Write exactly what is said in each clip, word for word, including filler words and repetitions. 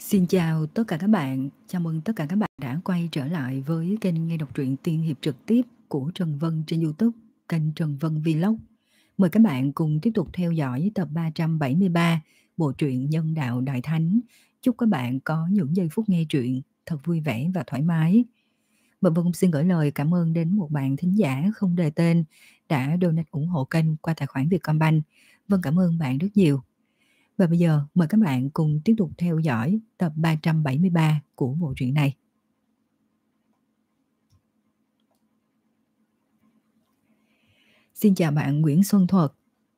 Xin chào tất cả các bạn, chào mừng tất cả các bạn đã quay trở lại với kênh nghe đọc truyện tiên hiệp trực tiếp của Trần Vân trên YouTube, kênh Trần Vân Vlog. Mời các bạn cùng tiếp tục theo dõi tập ba trăm bảy mươi ba bộ truyện Nhân đạo Đại Thánh. Chúc các bạn có những giây phút nghe truyện thật vui vẻ và thoải mái. Và Vân xin gửi lời cảm ơn đến một bạn thính giả không đề tên đã donate ủng hộ kênh qua tài khoản Vietcombank. Vân cảm ơn bạn rất nhiều. Và bây giờ mời các bạn cùng tiếp tục theo dõi tập ba trăm bảy mươi ba của bộ truyện này. Xin chào bạn Nguyễn Xuân Thuật.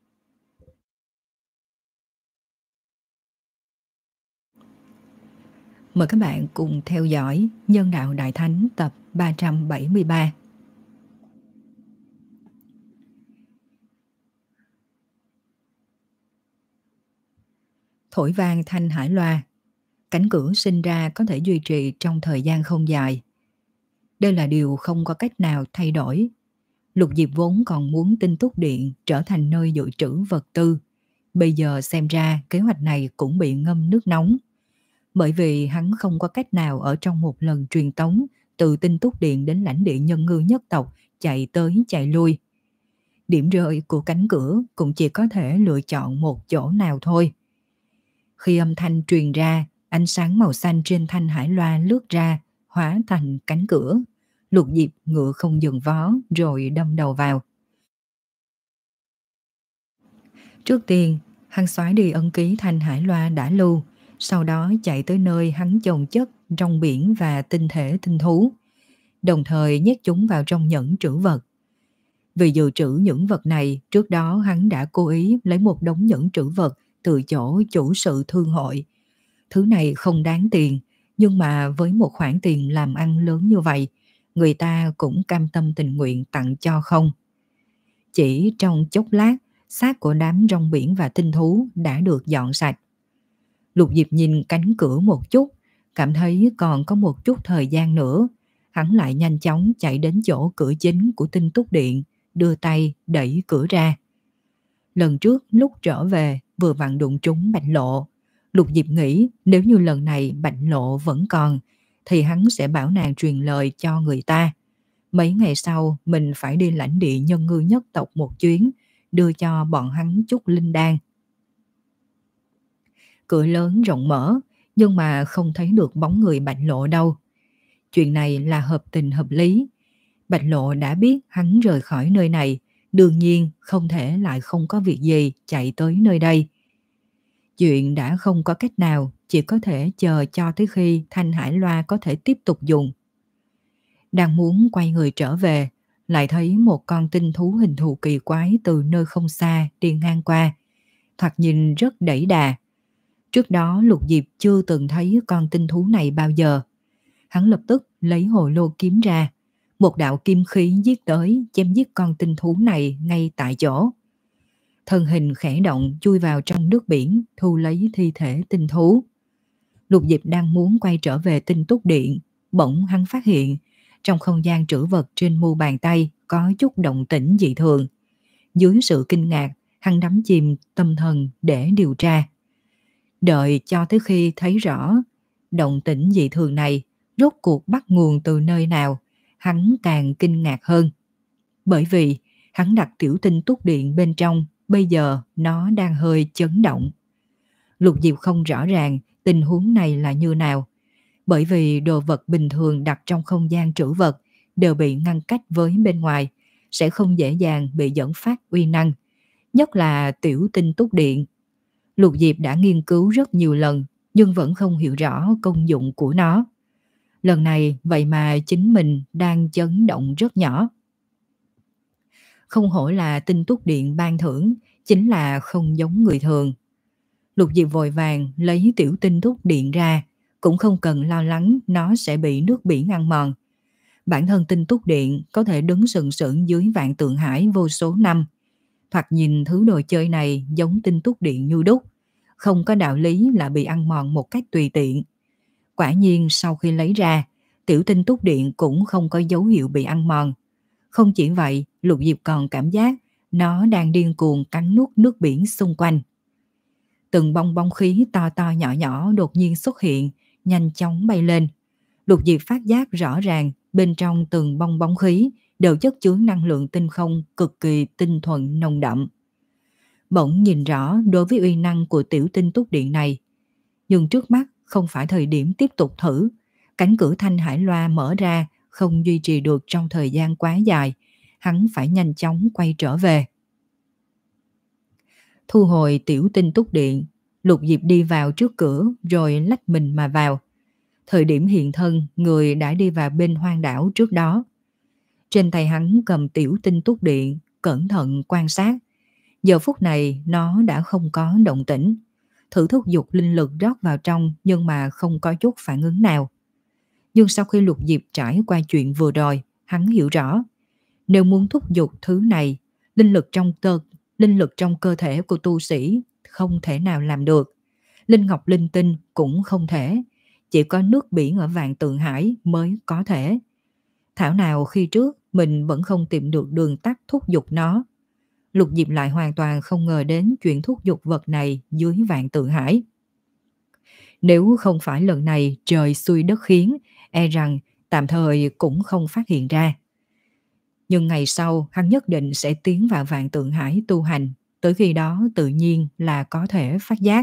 Mời các bạn cùng theo dõi Nhân đạo Đại Thánh tập ba trăm bảy mươi ba. Thổi vang thanh hải loa, cánh cửa sinh ra có thể duy trì trong thời gian không dài. Đây là điều không có cách nào thay đổi. Lục Diệp vốn còn muốn Tinh Túc Điện trở thành nơi dự trữ vật tư. Bây giờ xem ra kế hoạch này cũng bị ngâm nước nóng. Bởi vì hắn không có cách nào ở trong một lần truyền tống từ Tinh Túc Điện đến lãnh địa nhân ngư nhất tộc chạy tới chạy lui. Điểm rơi của cánh cửa cũng chỉ có thể lựa chọn một chỗ nào thôi. Khi âm thanh truyền ra, ánh sáng màu xanh trên thanh hải loa lướt ra, hóa thành cánh cửa. Lục Diệp ngựa không dừng vó rồi đâm đầu vào. Trước tiên, hắn xóa đi ấn ký thanh hải loa đã lưu, sau đó chạy tới nơi hắn chồng chất rong biển và tinh thể tinh thú, đồng thời nhét chúng vào trong nhẫn trữ vật. Vì dự trữ những vật này, trước đó hắn đã cố ý lấy một đống nhẫn trữ vật từ chỗ chủ sự thương hội. Thứ này không đáng tiền, nhưng mà với một khoản tiền làm ăn lớn như vậy, người ta cũng cam tâm tình nguyện tặng cho không. Chỉ trong chốc lát, xác của đám rong biển và tinh thú đã được dọn sạch. Lục Diệp nhìn cánh cửa một chút, cảm thấy còn có một chút thời gian nữa. Hắn lại nhanh chóng chạy đến chỗ cửa chính của Tinh Túc Điện, đưa tay đẩy cửa ra. Lần trước lúc trở về vừa vặn đụng trúng Bạch Lộ. Lục Diệp nghĩ nếu như lần này Bạch Lộ vẫn còn thì hắn sẽ bảo nàng truyền lời cho người ta. Mấy ngày sau mình phải đi lãnh địa nhân ngư nhất tộc một chuyến, đưa cho bọn hắn chút linh đan. Cửa lớn rộng mở, nhưng mà không thấy được bóng người Bạch Lộ đâu. Chuyện này là hợp tình hợp lý. Bạch Lộ đã biết hắn rời khỏi nơi này, đương nhiên không thể lại không có việc gì chạy tới nơi đây. Chuyện đã không có cách nào, chỉ có thể chờ cho tới khi thanh hải loa có thể tiếp tục dùng. Đang muốn quay người trở về, lại thấy một con tinh thú hình thù kỳ quái từ nơi không xa đi ngang qua. Thoạt nhìn rất đẩy đà. Trước đó Lục Diệp chưa từng thấy con tinh thú này bao giờ. Hắn lập tức lấy hồ lô kiếm ra. Một đạo kim khí giết tới, chém giết con tinh thú này ngay tại chỗ. Thân hình khẽ động chui vào trong nước biển, thu lấy thi thể tinh thú. Lục Diệp đang muốn quay trở về Tinh Túc Điện, bỗng hắn phát hiện trong không gian trữ vật trên mu bàn tay có chút động tĩnh dị thường. Dưới sự kinh ngạc, hắn đắm chìm tâm thần để điều tra. Đợi cho tới khi thấy rõ động tĩnh dị thường này rốt cuộc bắt nguồn từ nơi nào, hắn càng kinh ngạc hơn. Bởi vì hắn đặt tiểu Tinh Túc Điện bên trong, bây giờ nó đang hơi chấn động. Lục Diệp không rõ ràng tình huống này là như nào, bởi vì đồ vật bình thường đặt trong không gian trữ vật đều bị ngăn cách với bên ngoài, sẽ không dễ dàng bị dẫn phát uy năng, nhất là tiểu Tinh Túc Điện. Lục Diệp đã nghiên cứu rất nhiều lần nhưng vẫn không hiểu rõ công dụng của nó. Lần này vậy mà chính mình đang chấn động rất nhỏ. Không hổ là Tinh Túc Điện ban thưởng, chính là không giống người thường. Lục Diệp vội vàng lấy tiểu Tinh Túc Điện ra, cũng không cần lo lắng nó sẽ bị nước biển ăn mòn. Bản thân Tinh Túc Điện có thể đứng sừng sững dưới Vạn Tượng Hải vô số năm. Thoạt nhìn thứ đồ chơi này giống Tinh Túc Điện như đúc, không có đạo lý là bị ăn mòn một cách tùy tiện. Quả nhiên sau khi lấy ra, tiểu Tinh Túc Điện cũng không có dấu hiệu bị ăn mòn. Không chỉ vậy, Lục Diệp còn cảm giác nó đang điên cuồng cắn nuốt nước biển xung quanh. Từng bong bóng khí to to nhỏ nhỏ đột nhiên xuất hiện, nhanh chóng bay lên. Lục Diệp phát giác rõ ràng bên trong từng bong bóng khí đều chất chứa năng lượng tinh không cực kỳ tinh thuần nồng đậm. Bỗng nhìn rõ đối với uy năng của tiểu tinh túc điện này. Nhưng trước mắt không phải thời điểm tiếp tục thử. Cánh cửa thanh hải loa mở ra không duy trì được trong thời gian quá dài. Hắn phải nhanh chóng quay trở về. Thu hồi tiểu tinh túc điện, Lục Diệp đi vào trước cửa rồi lách mình mà vào. Thời điểm hiện thân, người đã đi vào bên hoang đảo trước đó. Trên tay hắn cầm tiểu tinh túc điện, cẩn thận quan sát. Giờ phút này nó đã không có động tĩnh. Thử thúc giục linh lực rót vào trong nhưng mà không có chút phản ứng nào. Nhưng sau khi Lục Diệp trải qua chuyện vừa rồi, hắn hiểu rõ. Nếu muốn thúc giục thứ này, linh lực trong tơ, linh lực trong cơ thể của tu sĩ không thể nào làm được. Linh ngọc linh tinh cũng không thể. Chỉ có nước biển ở Vạn Tượng Hải mới có thể. Thảo nào khi trước mình vẫn không tìm được đường tắt thúc giục nó. Lục Diệp lại hoàn toàn không ngờ đến chuyện thúc giục vật này dưới Vạn Tượng Hải. Nếu không phải lần này trời xui đất khiến, e rằng tạm thời cũng không phát hiện ra. Nhưng ngày sau hắn nhất định sẽ tiến vào Vạn Tượng Hải tu hành, tới khi đó tự nhiên là có thể phát giác.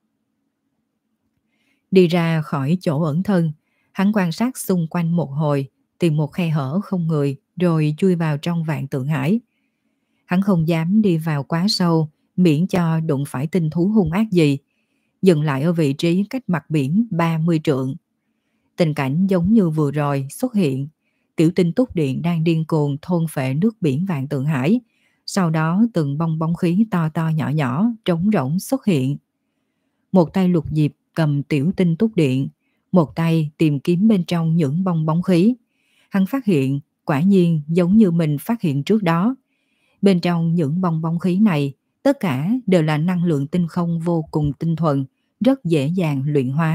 Đi ra khỏi chỗ ẩn thân, hắn quan sát xung quanh một hồi, tìm một khe hở không người rồi chui vào trong Vạn Tượng Hải. Hắn không dám đi vào quá sâu, miễn cho đụng phải tinh thú hung ác gì. Dừng lại ở vị trí cách mặt biển ba mươi trượng. Tình cảnh giống như vừa rồi xuất hiện. Tiểu tinh túc điện đang điên cuồng thôn phệ nước biển Vạn Tượng Hải. Sau đó từng bong bóng khí to to nhỏ nhỏ trống rỗng xuất hiện. Một tay Lục Diệp cầm tiểu tinh túc điện, một tay tìm kiếm bên trong những bong bóng khí. Hắn phát hiện quả nhiên giống như mình phát hiện trước đó. Bên trong những bong bóng khí này, tất cả đều là năng lượng tinh không vô cùng tinh thuần, rất dễ dàng luyện hóa.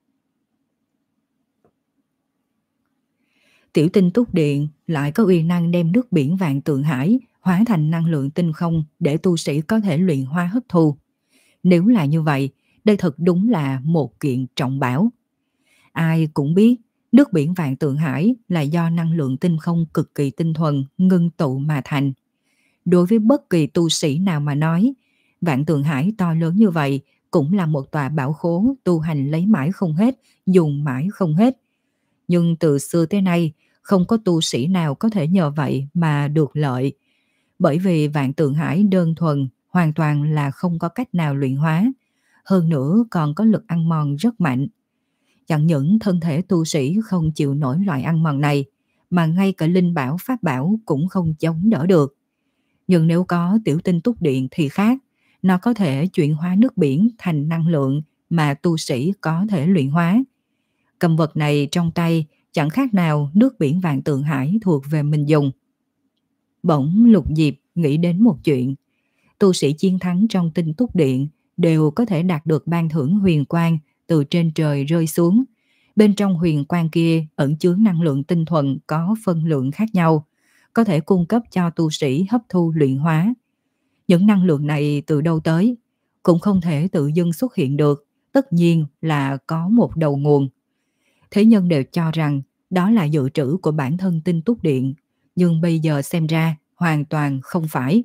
Tiểu tinh túc điện lại có uy năng đem nước biển Vạn Tượng Hải hóa thành năng lượng tinh không để tu sĩ có thể luyện hóa hấp thu. Nếu là như vậy, đây thật đúng là một kiện trọng bảo. Ai cũng biết, nước biển Vạn Tượng Hải là do năng lượng tinh không cực kỳ tinh thuần ngưng tụ mà thành. Đối với bất kỳ tu sĩ nào mà nói, Vạn Tượng Hải to lớn như vậy cũng là một tòa bảo khố tu hành lấy mãi không hết, dùng mãi không hết. Nhưng từ xưa tới nay, không có tu sĩ nào có thể nhờ vậy mà được lợi. Bởi vì Vạn Tượng Hải đơn thuần, hoàn toàn là không có cách nào luyện hóa. Hơn nữa còn có lực ăn mòn rất mạnh. Chẳng những thân thể tu sĩ không chịu nổi loại ăn mòn này, mà ngay cả linh bảo pháp bảo cũng không chống đỡ được. Nhưng nếu có tiểu tinh túc điện thì khác, nó có thể chuyển hóa nước biển thành năng lượng mà tu sĩ có thể luyện hóa. Cầm vật này trong tay chẳng khác nào nước biển Vạn Tượng Hải thuộc về mình dùng. Bỗng Lục Diệp nghĩ đến một chuyện. Tu sĩ chiến thắng trong tinh túc điện đều có thể đạt được ban thưởng huyền quang từ trên trời rơi xuống. Bên trong huyền quang kia ẩn chứa năng lượng tinh thuần có phân lượng khác nhau, có thể cung cấp cho tu sĩ hấp thu luyện hóa. Những năng lượng này từ đâu tới? Cũng không thể tự dưng xuất hiện được, tất nhiên là có một đầu nguồn. Thế nhân đều cho rằng đó là dự trữ của bản thân tinh túc điện, nhưng bây giờ xem ra hoàn toàn không phải.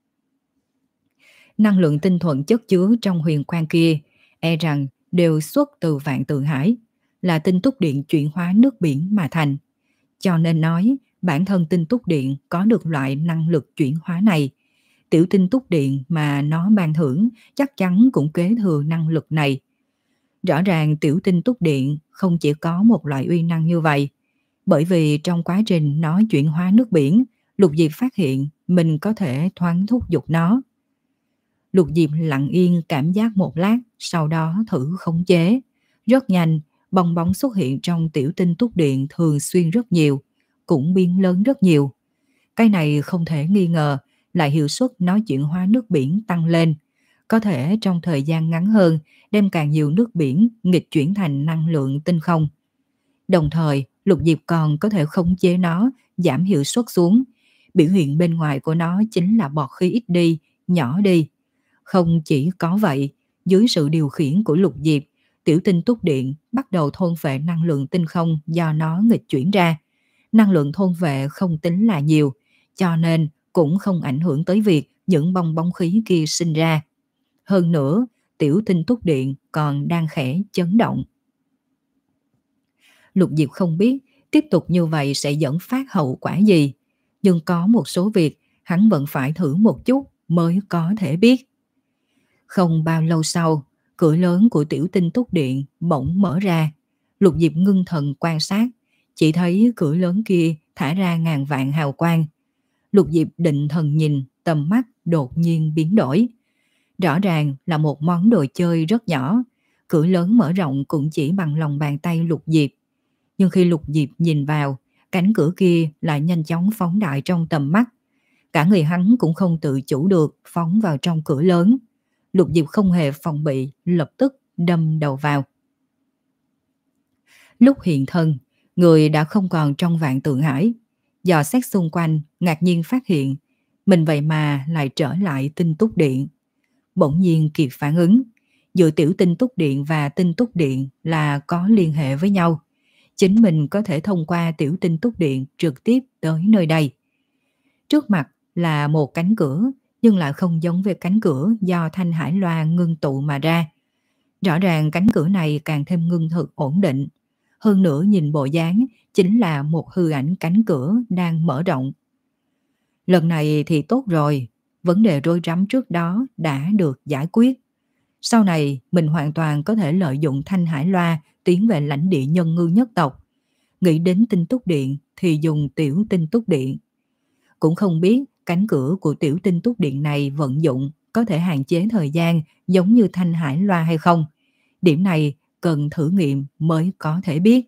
Năng lượng tinh thuần chất chứa trong huyền quang kia e rằng đều xuất từ Vạn Tượng Hải, là tinh túc điện chuyển hóa nước biển mà thành. Cho nên nói bản thân tinh túc điện có được loại năng lực chuyển hóa này. Tiểu tinh túc điện mà nó ban thưởng chắc chắn cũng kế thừa năng lực này. Rõ ràng tiểu tinh túc điện không chỉ có một loại uy năng như vậy, bởi vì trong quá trình nó chuyển hóa nước biển, Lục Diệp phát hiện mình có thể thoáng thúc giục nó. Lục Diệp lặng yên cảm giác một lát, sau đó thử khống chế. Rất nhanh, bong bóng xuất hiện trong tiểu tinh túc điện thường xuyên rất nhiều, cũng biến lớn rất nhiều. Cái này không thể nghi ngờ là hiệu suất nó chuyển hóa nước biển tăng lên, có thể trong thời gian ngắn hơn đem càng nhiều nước biển nghịch chuyển thành năng lượng tinh không. Đồng thời, Lục Diệp còn có thể khống chế nó giảm hiệu suất xuống. Biểu hiện bên ngoài của nó chính là bọt khí ít đi, nhỏ đi. Không chỉ có vậy, dưới sự điều khiển của Lục Diệp, tiểu tinh túc điện bắt đầu thôn phệ năng lượng tinh không do nó nghịch chuyển ra. Năng lượng thôn vệ không tính là nhiều, cho nên cũng không ảnh hưởng tới việc những bong bóng khí kia sinh ra. Hơn nữa, tiểu tinh túc điện còn đang khẽ chấn động. Lục Diệp không biết tiếp tục như vậy sẽ dẫn phát hậu quả gì, nhưng có một số việc hắn vẫn phải thử một chút mới có thể biết. Không bao lâu sau, cửa lớn của tiểu tinh túc điện bỗng mở ra. Lục Diệp ngưng thần quan sát, chỉ thấy cửa lớn kia thả ra ngàn vạn hào quang. Lục Diệp định thần nhìn, tầm mắt đột nhiên biến đổi. Rõ ràng là một món đồ chơi rất nhỏ, cửa lớn mở rộng cũng chỉ bằng lòng bàn tay Lục Diệp. Nhưng khi Lục Diệp nhìn vào, cánh cửa kia lại nhanh chóng phóng đại trong tầm mắt. Cả người hắn cũng không tự chủ được phóng vào trong cửa lớn. Lục Diệp không hề phòng bị, lập tức đâm đầu vào. Lúc hiện thân, người đã không còn trong vạn tượng hải. Dò xét xung quanh, ngạc nhiên phát hiện mình vậy mà lại trở lại tinh túc điện. Bỗng nhiên kịp phản ứng, giữa tiểu tinh túc điện và tinh túc điện là có liên hệ với nhau. Chính mình có thể thông qua tiểu tinh túc điện trực tiếp tới nơi đây. Trước mặt là một cánh cửa, nhưng lại không giống với cánh cửa do thanh hải loa ngưng tụ mà ra. Rõ ràng cánh cửa này càng thêm ngưng thực ổn định. Hơn nữa nhìn bộ dáng chính là một hư ảnh cánh cửa đang mở rộng. Lần này thì tốt rồi, vấn đề rối rắm trước đó đã được giải quyết. Sau này mình hoàn toàn có thể lợi dụng thanh hải loa tiến về lãnh địa nhân ngư nhất tộc. Nghĩ đến tinh túc điện thì dùng tiểu tinh túc điện. Cũng không biết cánh cửa của tiểu tinh túc điện này vận dụng có thể hạn chế thời gian giống như thanh hải loa hay không. Điểm này cần thử nghiệm mới có thể biết.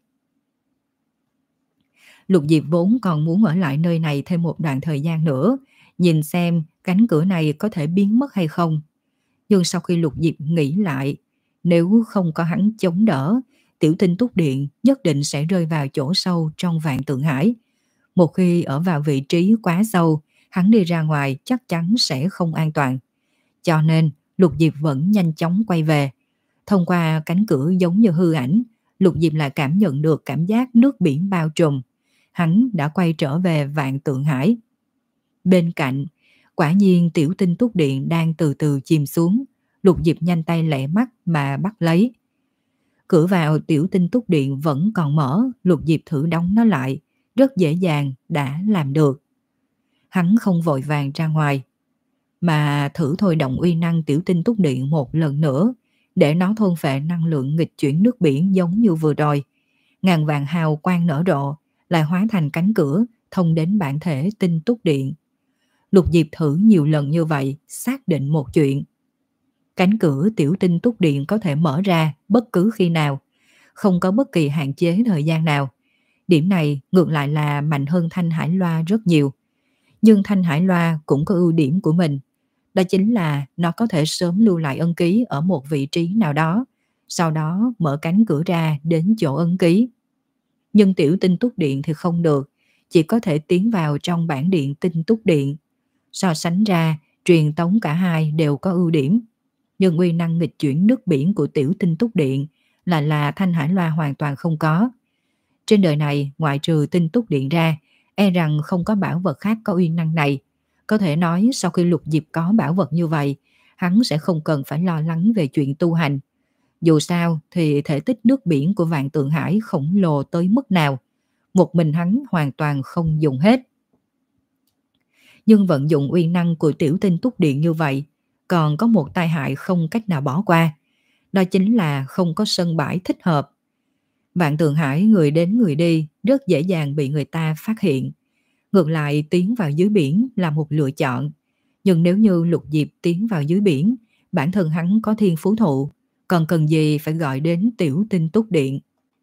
Lục Diệp vốn còn muốn ở lại nơi này thêm một đoạn thời gian nữa, nhìn xem cánh cửa này có thể biến mất hay không. Nhưng sau khi Lục Diệp nghĩ lại, nếu không có hắn chống đỡ, tiểu tinh túc điện nhất định sẽ rơi vào chỗ sâu trong vạn tượng hải. Một khi ở vào vị trí quá sâu, hắn đi ra ngoài chắc chắn sẽ không an toàn. Cho nên Lục Diệp vẫn nhanh chóng quay về. Thông qua cánh cửa giống như hư ảnh, Lục Diệp lại cảm nhận được cảm giác nước biển bao trùm. Hắn đã quay trở về vạn tượng hải. Bên cạnh, quả nhiên tiểu tinh túc điện đang từ từ chìm xuống. Lục Diệp nhanh tay lẹ mắt mà bắt lấy. Cửa vào tiểu tinh túc điện vẫn còn mở, Lục Diệp thử đóng nó lại, rất dễ dàng đã làm được. Hắn không vội vàng ra ngoài, mà thử thôi động uy năng tiểu tinh túc điện một lần nữa, để nó thôn phệ năng lượng nghịch chuyển nước biển giống như vừa rồi. Ngàn vạn hào quang nở rộ, lại hóa thành cánh cửa thông đến bản thể tinh túc điện. Lục Diệp thử nhiều lần như vậy, xác định một chuyện. Cánh cửa tiểu tinh túc điện có thể mở ra bất cứ khi nào, không có bất kỳ hạn chế thời gian nào. Điểm này ngược lại là mạnh hơn thanh hải loa rất nhiều. Nhưng thanh hải loa cũng có ưu điểm của mình. Đó chính là nó có thể sớm lưu lại ấn ký ở một vị trí nào đó, sau đó mở cánh cửa ra đến chỗ ấn ký. Nhưng tiểu tinh túc điện thì không được, chỉ có thể tiến vào trong bản điện tinh túc điện. So sánh ra, truyền tống cả hai đều có ưu điểm. Nhưng uy năng nghịch chuyển nước biển của tiểu tinh túc điện là là thanh hải loa hoàn toàn không có. Trên đời này, ngoại trừ tinh túc điện ra, e rằng không có bảo vật khác có uy năng này. Có thể nói sau khi Lục Diệp có bảo vật như vậy, hắn sẽ không cần phải lo lắng về chuyện tu hành. Dù sao thì thể tích nước biển của vạn tượng hải khổng lồ tới mức nào, một mình hắn hoàn toàn không dùng hết. Nhưng vận dụng uy năng của tiểu tinh túc điện như vậy, còn có một tai hại không cách nào bỏ qua. Đó chính là không có sân bãi thích hợp. Vạn tượng hải người đến người đi, rất dễ dàng bị người ta phát hiện. Ngược lại tiến vào dưới biển là một lựa chọn. Nhưng nếu như Lục Diệp tiến vào dưới biển, bản thân hắn có thiên phú thụ, còn cần gì phải gọi đến tiểu tinh túc điện.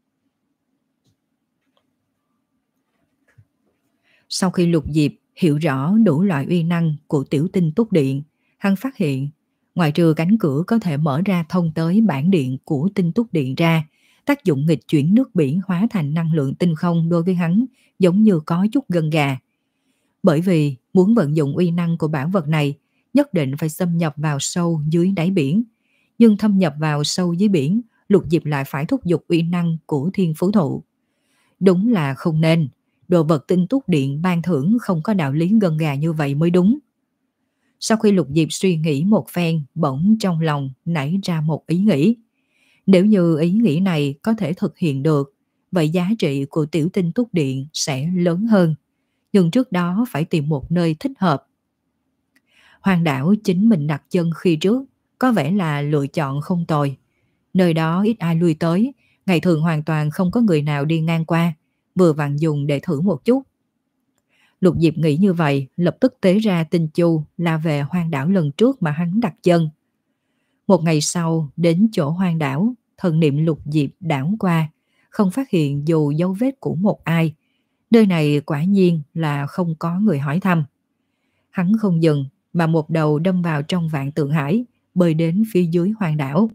Sau khi Lục Diệp hiểu rõ đủ loại uy năng của tiểu tinh túc điện, hắn phát hiện, ngoại trừ cánh cửa có thể mở ra thông tới bản điện của tinh túc điện ra, tác dụng nghịch chuyển nước biển hóa thành năng lượng tinh không đối với hắn giống như có chút gân gà. Bởi vì muốn vận dụng uy năng của bảo vật này, nhất định phải xâm nhập vào sâu dưới đáy biển. Nhưng thâm nhập vào sâu dưới biển, Lục Diệp lại phải thúc giục uy năng của thiên phú thụ. Đúng là không nên, đồ vật tinh túc điện ban thưởng không có đạo lý gân gà như vậy mới đúng. Sau khi Lục Diệp suy nghĩ một phen, bỗng trong lòng nảy ra một ý nghĩ. Nếu như ý nghĩ này có thể thực hiện được, vậy giá trị của tiểu tinh túc điện sẽ lớn hơn. Nhưng trước đó phải tìm một nơi thích hợp. Hoàng đảo chính mình đặt chân khi trước, có vẻ là lựa chọn không tồi. Nơi đó ít ai lui tới, ngày thường hoàn toàn không có người nào đi ngang qua, vừa vặn dùng để thử một chút. Lục Diệp nghĩ như vậy, lập tức tế ra tinh chu là về hoang đảo lần trước mà hắn đặt chân. Một ngày sau, đến chỗ hoang đảo, thần niệm Lục Diệp đảo qua, không phát hiện dù dấu vết của một ai. Nơi này quả nhiên là không có người hỏi thăm. Hắn không dừng, mà một đầu đâm vào trong vạn tượng hải, bơi đến phía dưới hoang đảo.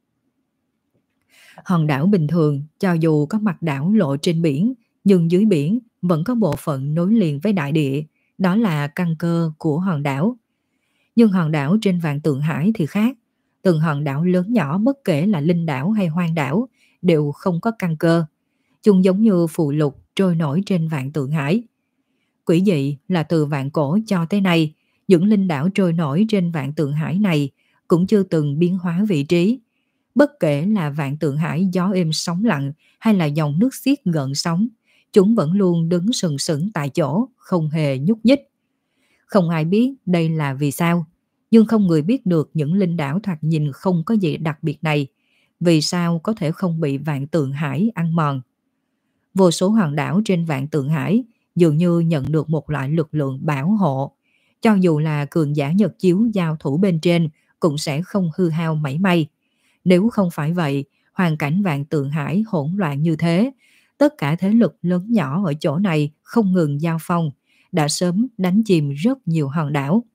Hòn đảo bình thường, cho dù có mặt đảo lộ trên biển, nhưng dưới biển vẫn có bộ phận nối liền với đại địa, đó là căn cơ của hòn đảo. Nhưng hòn đảo trên vạn tượng hải thì khác, từng hòn đảo lớn nhỏ bất kể là linh đảo hay hoang đảo đều không có căn cơ, chúng giống như phù lục trôi nổi trên vạn tượng hải. Quỷ dị là từ vạn cổ cho tới nay, những linh đảo trôi nổi trên vạn tượng hải này cũng chưa từng biến hóa vị trí. Bất kể là vạn tượng hải gió êm sóng lặng hay là dòng nước xiết gợn sóng, chúng vẫn luôn đứng sừng sững tại chỗ, không hề nhúc nhích. Không ai biết đây là vì sao, nhưng không người biết được những linh đảo thoạt nhìn không có gì đặc biệt này, vì sao có thể không bị vạn tượng hải ăn mòn. Vô số hòn đảo trên vạn tượng hải dường như nhận được một loại lực lượng bảo hộ, cho dù là cường giả nhật chiếu giao thủ bên trên cũng sẽ không hư hao mảy may. Nếu không phải vậy, hoàn cảnh vạn tượng hải hỗn loạn như thế, tất cả thế lực lớn nhỏ ở chỗ này không ngừng giao phong, đã sớm đánh chìm rất nhiều hòn đảo.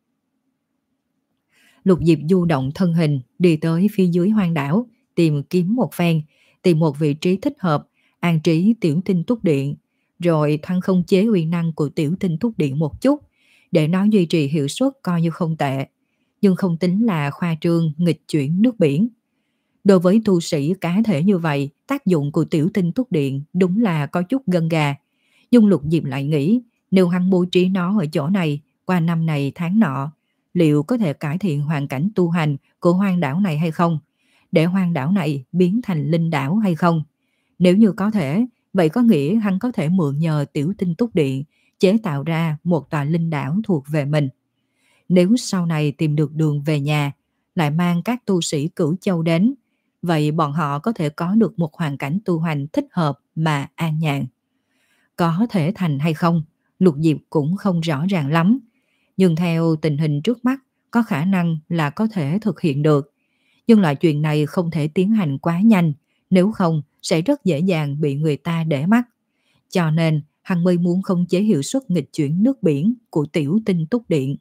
Lục Diệp du động thân hình đi tới phía dưới hoang đảo, tìm kiếm một phen, tìm một vị trí thích hợp, an trí tiểu tinh túc điện, rồi thăng không chế uy năng của tiểu tinh túc điện một chút, để nó duy trì hiệu suất coi như không tệ, nhưng không tính là khoa trương nghịch chuyển nước biển. Đối với tu sĩ cá thể như vậy, tác dụng của tiểu tinh túc điện đúng là có chút gân gà. Nhưng Lục Diệp lại nghĩ, nếu hắn bố trí nó ở chỗ này, qua năm này tháng nọ, liệu có thể cải thiện hoàn cảnh tu hành của hoang đảo này hay không? Để hoang đảo này biến thành linh đảo hay không? Nếu như có thể, vậy có nghĩa hắn có thể mượn nhờ tiểu tinh túc điện, chế tạo ra một tòa linh đảo thuộc về mình. Nếu sau này tìm được đường về nhà, lại mang các tu sĩ Cửu Châu đến, vậy bọn họ có thể có được một hoàn cảnh tu hành thích hợp mà an nhàn. Có thể thành hay không, Lục Diệp cũng không rõ ràng lắm, nhưng theo tình hình trước mắt, có khả năng là có thể thực hiện được. Nhưng loại chuyện này không thể tiến hành quá nhanh, nếu không sẽ rất dễ dàng bị người ta để mắt. Cho nên, hắn mới muốn khống chế hiệu suất nghịch chuyển nước biển của tiểu tinh túc điện.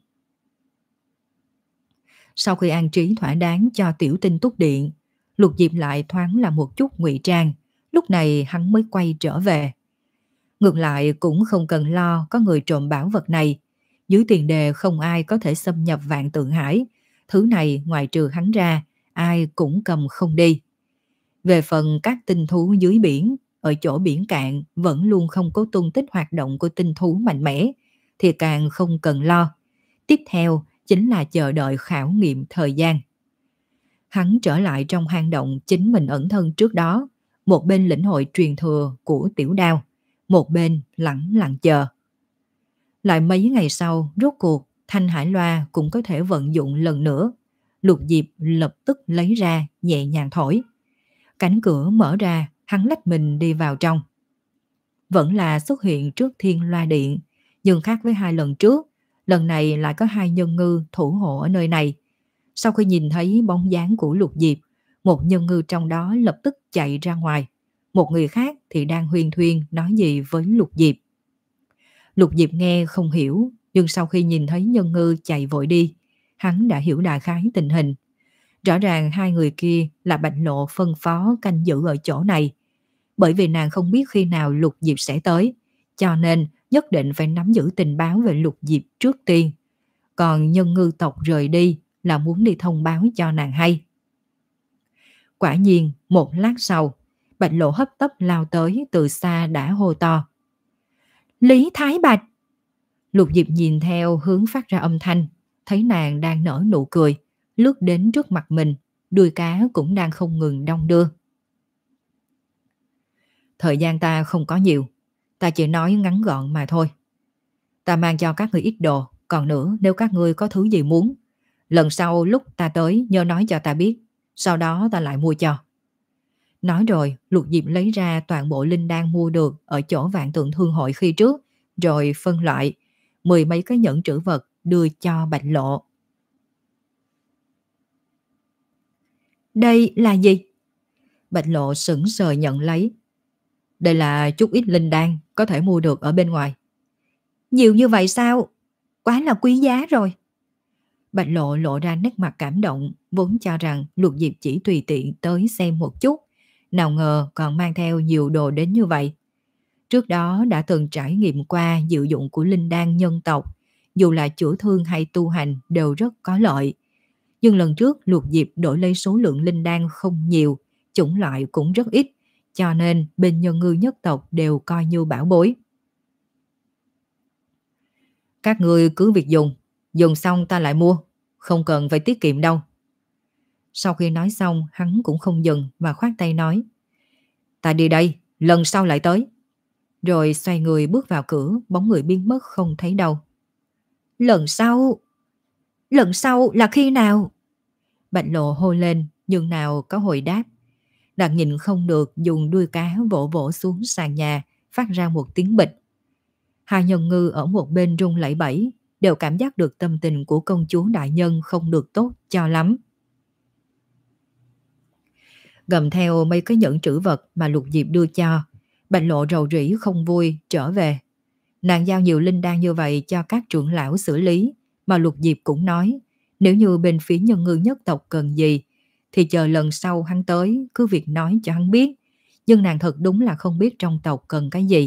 Sau khi an trí thỏa đáng cho tiểu tinh túc điện, Lục Diệp lại thoáng là một chút ngụy trang, lúc này hắn mới quay trở về. Ngược lại cũng không cần lo có người trộm bảo vật này, dưới tiền đề không ai có thể xâm nhập vạn tượng hải, thứ này ngoài trừ hắn ra, ai cũng cầm không đi. Về phần các tinh thú dưới biển, ở chỗ biển cạn vẫn luôn không có tung tích hoạt động của tinh thú mạnh mẽ, thì càng không cần lo. Tiếp theo chính là chờ đợi khảo nghiệm thời gian. Hắn trở lại trong hang động chính mình ẩn thân trước đó, một bên lĩnh hội truyền thừa của tiểu đao, một bên lẳng lặng chờ. Lại mấy ngày sau, rốt cuộc, Thanh Hải Loa cũng có thể vận dụng lần nữa. Lục Diệp lập tức lấy ra, nhẹ nhàng thổi. Cánh cửa mở ra, hắn lách mình đi vào trong. Vẫn là xuất hiện trước Thiên Loa Điện, nhưng khác với hai lần trước, lần này lại có hai nhân ngư thủ hộ ở nơi này. Sau khi nhìn thấy bóng dáng của Lục Diệp, một nhân ngư trong đó lập tức chạy ra ngoài. Một người khác thì đang huyên thuyên nói gì với Lục Diệp. Lục Diệp nghe không hiểu, nhưng sau khi nhìn thấy nhân ngư chạy vội đi, hắn đã hiểu đại khái tình hình. Rõ ràng hai người kia là Bạch Lộ phân phó canh giữ ở chỗ này. Bởi vì nàng không biết khi nào Lục Diệp sẽ tới, cho nên nhất định phải nắm giữ tình báo về Lục Diệp trước tiên. Còn nhân ngư tộc rời đi là muốn đi thông báo cho nàng hay. Quả nhiên, một lát sau, Bạch Lộ hấp tấp lao tới, từ xa đã hô to. Lý Thái Bạch! Lục Diệp nhìn theo hướng phát ra âm thanh, thấy nàng đang nở nụ cười, lướt đến trước mặt mình, đuôi cá cũng đang không ngừng đong đưa. Thời gian ta không có nhiều, ta chỉ nói ngắn gọn mà thôi. Ta mang cho các người ít đồ, còn nữa nếu các ngươi có thứ gì muốn, lần sau lúc ta tới nhớ nói cho ta biết, sau đó ta lại mua cho. Nói rồi, Lục Diệp lấy ra toàn bộ linh đan mua được ở chỗ Vạn Tượng Thương hội khi trước, rồi phân loại mười mấy cái nhẫn trữ vật đưa cho Bạch Lộ. Đây là gì? Bạch Lộ sững sờ nhận lấy. Đây là chút ít linh đan có thể mua được ở bên ngoài. Nhiều như vậy sao? Quá là quý giá rồi. Bạch Lộ lộ ra nét mặt cảm động, vốn cho rằng Lục Diệp chỉ tùy tiện tới xem một chút, nào ngờ còn mang theo nhiều đồ đến như vậy. Trước đó đã từng trải nghiệm qua diệu dụng của linh đan nhân tộc, dù là chữa thương hay tu hành đều rất có lợi. Nhưng lần trước Lục Diệp đổi lấy số lượng linh đan không nhiều, chủng loại cũng rất ít, cho nên bên nhân ngư nhất tộc đều coi như bảo bối. Các ngươi cứ việc dùng, dùng xong ta lại mua, không cần phải tiết kiệm đâu. Sau khi nói xong, hắn cũng không dừng mà khoát tay nói. Ta đi đây, lần sau lại tới. Rồi xoay người bước vào cửa, bóng người biến mất không thấy đâu. Lần sau? Lần sau là khi nào? Bạch Lộ hô lên, nhưng nào có hồi đáp. Nàng nhìn không được, dùng đuôi cá vỗ vỗ xuống sàn nhà, phát ra một tiếng bịch. Hai nhân ngư ở một bên rung lẩy bẩy, đều cảm giác được tâm tình của công chúa đại nhân không được tốt cho lắm. Gầm theo mấy cái nhẫn trữ vật mà Lục Diệp đưa cho, Bạch Lộ rầu rĩ không vui trở về. Nàng giao nhiều linh đan như vậy cho các trưởng lão xử lý, mà Lục Diệp cũng nói, nếu như bên phía nhân ngư nhất tộc cần gì, thì chờ lần sau hắn tới cứ việc nói cho hắn biết. Nhưng nàng thật đúng là không biết trong tộc cần cái gì.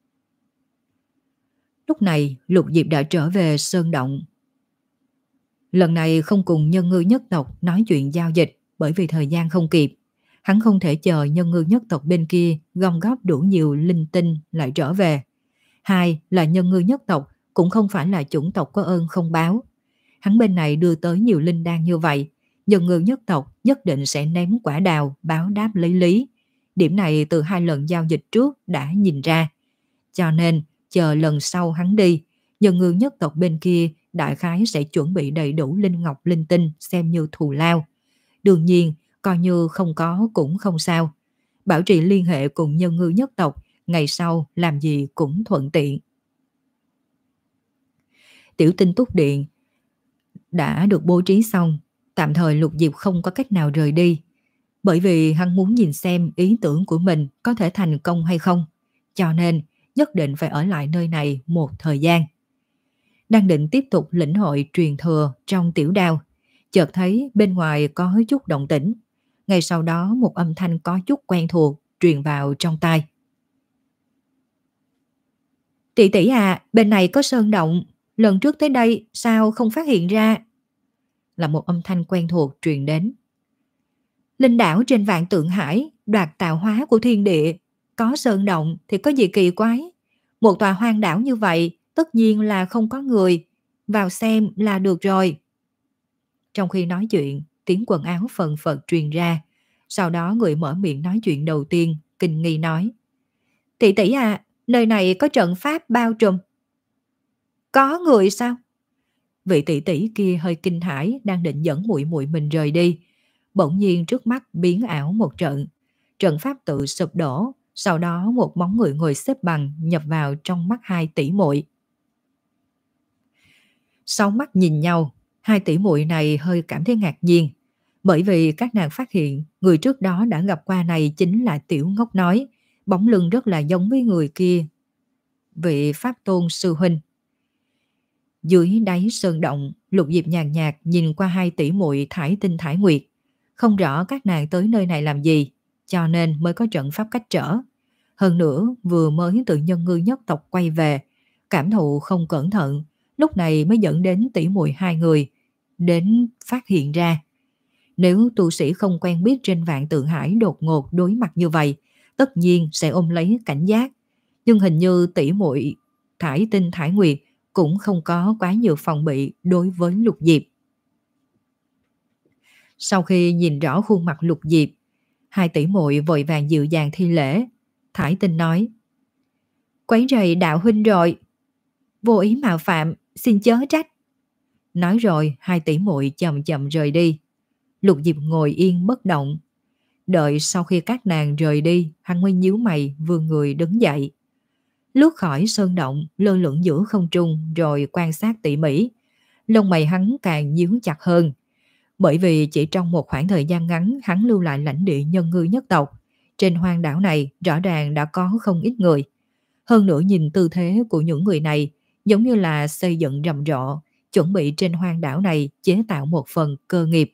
Lúc này Lục Diệp đã trở về Sơn Động. Lần này không cùng nhân ngư nhất tộc nói chuyện giao dịch, bởi vì thời gian không kịp. Hắn không thể chờ nhân ngư nhất tộc bên kia gom góp đủ nhiều linh tinh lại trở về. Hai là nhân ngư nhất tộc cũng không phải là chủng tộc có ơn không báo. Hắn bên này đưa tới nhiều linh đan như vậy, nhân ngư nhất tộc nhất định sẽ ném quả đào báo đáp lấy lý. Điểm này từ hai lần giao dịch trước đã nhìn ra. Cho nên chờ lần sau hắn đi, nhân ngư nhất tộc bên kia đại khái sẽ chuẩn bị đầy đủ linh ngọc linh tinh xem như thù lao. Đương nhiên, coi như không có cũng không sao. Bảo trì liên hệ cùng nhân ngư nhất tộc, ngày sau làm gì cũng thuận tiện. Tiểu Tinh Túc Điện đã được bố trí xong, tạm thời Lục Diệp không có cách nào rời đi, bởi vì hắn muốn nhìn xem ý tưởng của mình có thể thành công hay không, cho nên nhất định phải ở lại nơi này một thời gian. Đang định tiếp tục lĩnh hội truyền thừa trong tiểu đao, chợt thấy bên ngoài có chút động tĩnh. Ngay sau đó một âm thanh có chút quen thuộc truyền vào trong tai. Tỷ tỷ à, bên này có sơn động, lần trước tới đây sao không phát hiện ra? Là một âm thanh quen thuộc truyền đến. Linh đảo trên Vạn Tượng Hải, đoạt tạo hóa của thiên địa, có sơn động thì có gì kỳ quái? Một tòa hoang đảo như vậy, tất nhiên là không có người, vào xem là được rồi. Trong khi nói chuyện, tiếng quần áo phần phật truyền ra, sau đó người mở miệng nói chuyện đầu tiên, kinh nghi nói. Tỷ tỷ à, nơi này có trận pháp bao trùm. Có người sao? Vị tỷ tỷ kia hơi kinh hãi, đang định dẫn muội muội mình rời đi. Bỗng nhiên trước mắt biến ảo một trận. Trận pháp tự sụp đổ, sau đó một bóng người ngồi xếp bằng nhập vào trong mắt hai tỷ muội. Sau mắt nhìn nhau, hai tỷ muội này hơi cảm thấy ngạc nhiên, bởi vì các nàng phát hiện người trước đó đã gặp qua này chính là Tiểu Ngốc Nói, bóng lưng rất là giống với người kia, vị Pháp Tôn sư huynh. Dưới đáy sơn động, Lục Diệp nhàn nhạt nhìn qua hai tỷ muội thải tinh thải nguyệt, không rõ các nàng tới nơi này làm gì, cho nên mới có trận pháp cách trở. Hơn nữa, vừa mới từ nhân ngư nhất tộc quay về, cảm thụ không cẩn thận, lúc này mới dẫn đến tỷ muội hai người đến phát hiện ra. Nếu tu sĩ không quen biết trên Vạn Tượng Hải đột ngột đối mặt như vậy, tất nhiên sẽ ôm lấy cảnh giác. Nhưng hình như tỷ muội Thải Tinh Thải Nguyệt cũng không có quá nhiều phòng bị đối với Lục Diệp. Sau khi nhìn rõ khuôn mặt Lục Diệp, hai tỷ muội vội vàng dịu dàng thi lễ. Thải Tinh nói: quấy rầy đạo huynh rồi, vô ý mạo phạm, xin chớ trách. Nói rồi hai tỷ muội chậm chậm rời đi. Lục Diệp ngồi yên bất động. Đợi sau khi các nàng rời đi, hắn mới nhíu mày vươn người đứng dậy. Lướt khỏi sơn động, lơ lửng giữa không trung rồi quan sát tỉ mỉ. Lông mày hắn càng nhíu chặt hơn. Bởi vì chỉ trong một khoảng thời gian ngắn hắn lưu lại lãnh địa nhân ngư nhất tộc. Trên hoang đảo này rõ ràng đã có không ít người. Hơn nữa nhìn tư thế của những người này giống như là xây dựng rầm rộ, chuẩn bị trên hoang đảo này chế tạo một phần cơ nghiệp.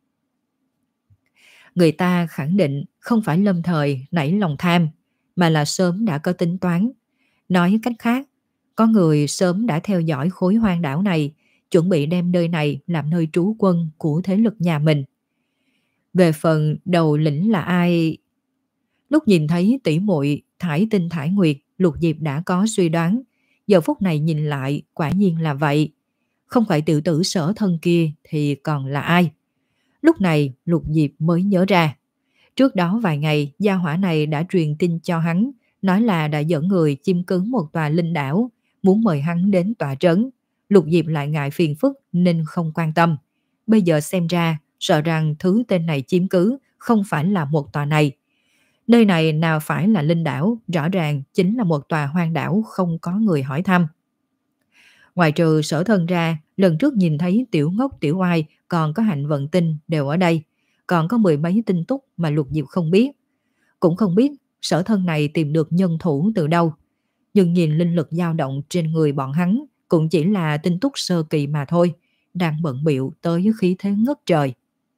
Người ta khẳng định không phải lâm thời nảy lòng tham, mà là sớm đã có tính toán. Nói cách khác, có người sớm đã theo dõi khối hoang đảo này, chuẩn bị đem nơi này làm nơi trú quân của thế lực nhà mình. Về phần đầu lĩnh là ai? Lúc nhìn thấy tỷ muội Thải Tinh Thải Nguyệt, Lục Diệp đã có suy đoán. Giờ phút này nhìn lại quả nhiên là vậy. Không phải tiểu tử Sở Thân kia thì còn là ai? Lúc này Lục Diệp mới nhớ ra. Trước đó vài ngày gia hỏa này đã truyền tin cho hắn, nói là đã dẫn người chiếm cứ một tòa linh đảo, muốn mời hắn đến tọa trấn. Lục Diệp lại ngại phiền phức nên không quan tâm. Bây giờ xem ra sợ rằng thứ tên này chiếm cứ không phải là một tòa này. Nơi này nào phải là linh đảo, rõ ràng chính là một tòa hoang đảo không có người hỏi thăm. Ngoài trừ Sở Thân ra, lần trước nhìn thấy Tiểu Ngốc Tiểu Oai còn có Hạnh Vận Tinh đều ở đây. Còn có mười mấy tin tức mà Lục Diệp không biết. Cũng không biết Sở Thân này tìm được nhân thủ từ đâu. Nhưng nhìn linh lực dao động trên người bọn hắn cũng chỉ là tin tức sơ kỳ mà thôi, đang bận bịu tới khí thế ngất trời.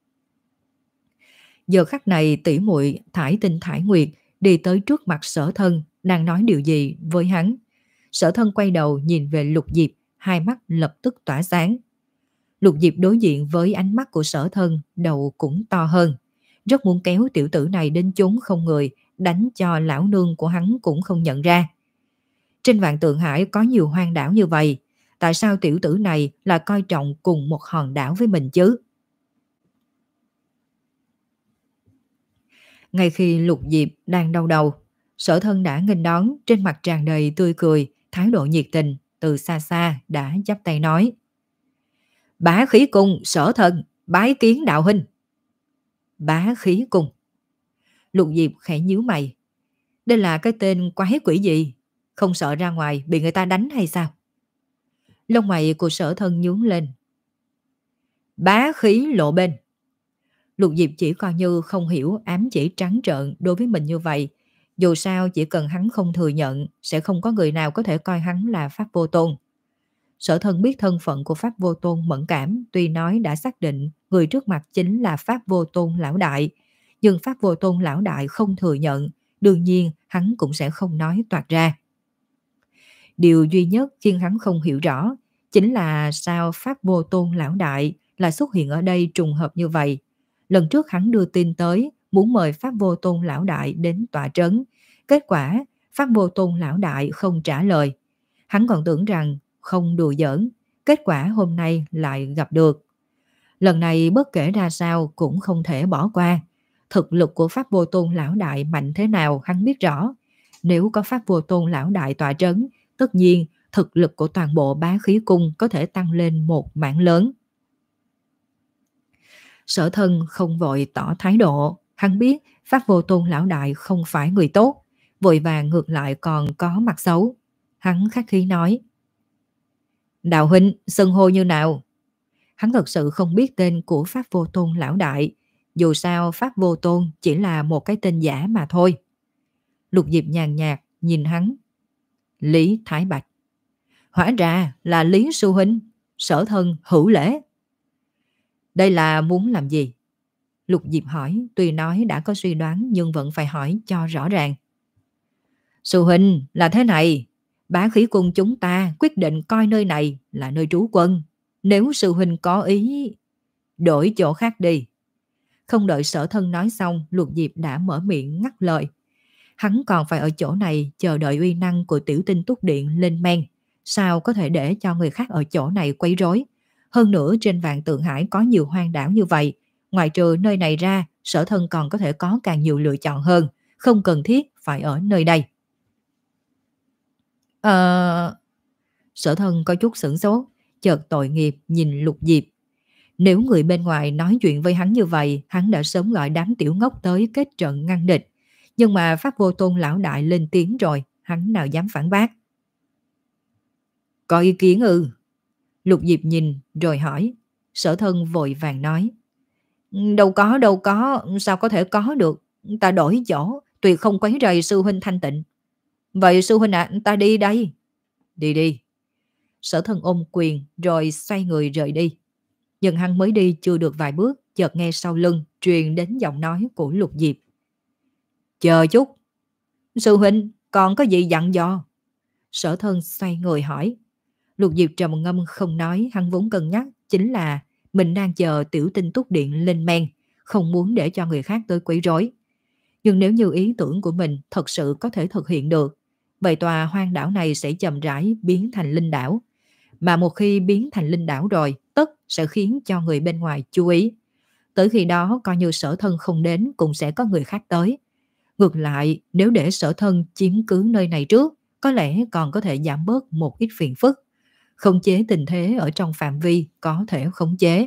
Giờ khắc này tỷ muội Thải Tinh Thải Nguyệt đi tới trước mặt Sở Thân, đang nói điều gì với hắn. Sở Thân quay đầu nhìn về Lục Diệp, hai mắt lập tức tỏa sáng. Lục Diệp đối diện với ánh mắt của Sở Thân, đầu cũng to hơn. Rất muốn kéo tiểu tử này đến chốn không người, đánh cho lão nương của hắn cũng không nhận ra. Trên Vạn Tượng Hải có nhiều hoang đảo như vậy, tại sao tiểu tử này lại coi trọng cùng một hòn đảo với mình chứ? Ngay khi Lục Diệp đang đau đầu, Sở Thân đã nghênh đón, trên mặt tràn đầy tươi cười, thái độ nhiệt tình, từ xa xa đã chắp tay nói: Bá Khí Cung Sở Thân bái kiến đạo huynh. Bá Khí Cung. Lục Diệp khẽ nhíu mày. Đây là cái tên quái quỷ gì? Không sợ ra ngoài bị người ta đánh hay sao? Lông mày của Sở Thân nhướng lên. Bá khí lộ bên. Lục Diệp chỉ coi như không hiểu ám chỉ trắng trợn đối với mình như vậy. Dù sao chỉ cần hắn không thừa nhận, sẽ không có người nào có thể coi hắn là Pháp Vô Tôn. Sở Thân biết thân phận của Pháp Vô Tôn mẫn cảm, tuy nói đã xác định người trước mặt chính là Pháp Vô Tôn lão đại, nhưng Pháp Vô Tôn lão đại không thừa nhận, đương nhiên hắn cũng sẽ không nói toạc ra. Điều duy nhất khiến hắn không hiểu rõ chính là sao Pháp Vô Tôn lão đại lại xuất hiện ở đây trùng hợp như vậy. Lần trước hắn đưa tin tới muốn mời Pháp Vô Tôn lão đại đến tọa trấn, kết quả Pháp Vô Tôn lão đại không trả lời. Hắn còn tưởng rằng không đùa giỡn, kết quả hôm nay lại gặp được. Lần này bất kể ra sao cũng không thể bỏ qua. Thực lực của Pháp Vô Tôn lão đại mạnh thế nào hắn biết rõ. Nếu có Pháp Vô Tôn lão đại tọa trấn, tất nhiên thực lực của toàn bộ Bá Khí Cung có thể tăng lên một mảng lớn. Sở Thân không vội tỏ thái độ, hắn biết Pháp Vô Tôn lão đại không phải người tốt, vội vàng ngược lại còn có mặt xấu. Hắn khách khí nói: Đạo huynh xưng hô như nào? Hắn thật sự không biết tên của Pháp Vô Tôn lão đại, dù sao Pháp Vô Tôn chỉ là một cái tên giả mà thôi. Lục Diệp nhàn nhạt nhìn hắn. Lý Thái Bạch. Hóa ra là Lý sư huynh. Sở Thân hữu lễ. Đây là muốn làm gì? Lục Diệp hỏi, tuy nói đã có suy đoán nhưng vẫn phải hỏi cho rõ ràng. Sư huynh là thế này, Bá Khí Cung chúng ta quyết định coi nơi này là nơi trú quân. Nếu sư huynh có ý, đổi chỗ khác đi. Không đợi Sở Thân nói xong, Lục Diệp đã mở miệng ngắt lời. Hắn còn phải ở chỗ này chờ đợi uy năng của tiểu tinh túc điện lên men. Sao có thể để cho người khác ở chỗ này quấy rối? Hơn nữa trên vạn Tượng Hải có nhiều hoang đảo như vậy. Ngoài trừ nơi này ra, Sở Thân còn có thể có càng nhiều lựa chọn hơn. Không cần thiết phải ở nơi đây. Ờ... Sở Thân có chút sửng sốt, chợt tội nghiệp nhìn Lục Diệp. Nếu người bên ngoài nói chuyện với hắn như vậy, hắn đã sớm gọi đám tiểu ngốc tới kết trận ngăn địch. Nhưng mà Pháp Vô Tôn lão đại lên tiếng rồi, hắn nào dám phản bác. Có ý kiến ư? Lục Diệp nhìn rồi hỏi. Sở Thân vội vàng nói. Đâu có, đâu có, sao có thể có được. Ta đổi chỗ, tuyệt không quấy rầy sư huynh thanh tịnh. Vậy sư huynh ạ, à, ta đi đây. Đi đi. Sở Thân ôm quyền rồi xoay người rời đi. Nhưng hắn mới đi chưa được vài bước, chợt nghe sau lưng truyền đến giọng nói của Lục Diệp. Chờ chút. Sư huynh, còn có gì dặn dò? Sở Thân xoay người hỏi. Lục Diệp trầm ngâm không nói, hắn vốn cân nhắc chính là mình đang chờ tiểu tinh túc điện lên men, không muốn để cho người khác tới quấy rối. Nhưng nếu như ý tưởng của mình thật sự có thể thực hiện được, vậy tòa hoang đảo này sẽ chậm rãi biến thành linh đảo. Mà một khi biến thành linh đảo rồi, tất sẽ khiến cho người bên ngoài chú ý. Tới khi đó coi như Sở Thân không đến cũng sẽ có người khác tới. Ngược lại, nếu để Sở Thân chiếm cứ nơi này trước, có lẽ còn có thể giảm bớt một ít phiền phức. Khống chế tình thế ở trong phạm vi có thể khống chế.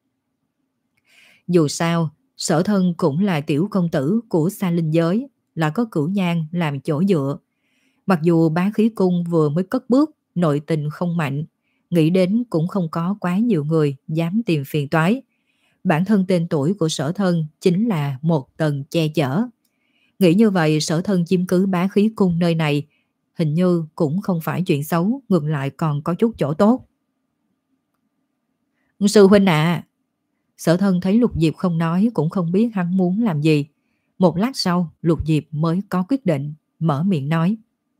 Dù sao, Sở Thân cũng là tiểu công tử của Sa Linh giới, là có Cửu Nhan làm chỗ dựa. Mặc dù Bá Khí Cung vừa mới cất bước, nội tình không mạnh, nghĩ đến cũng không có quá nhiều người dám tìm phiền toái. Bản thân tên tuổi của Sở Thân chính là một tầng che chở. Nghĩ như vậy, Sở Thân chiếm cứ Bá Khí Cung nơi này hình như cũng không phải chuyện xấu, ngược lại còn có chút chỗ tốt. Sư huynh à! Sở Thân thấy Lục Diệp không nói cũng không biết hắn muốn làm gì. Một lát sau, Lục Diệp mới có quyết định, mở miệng nói.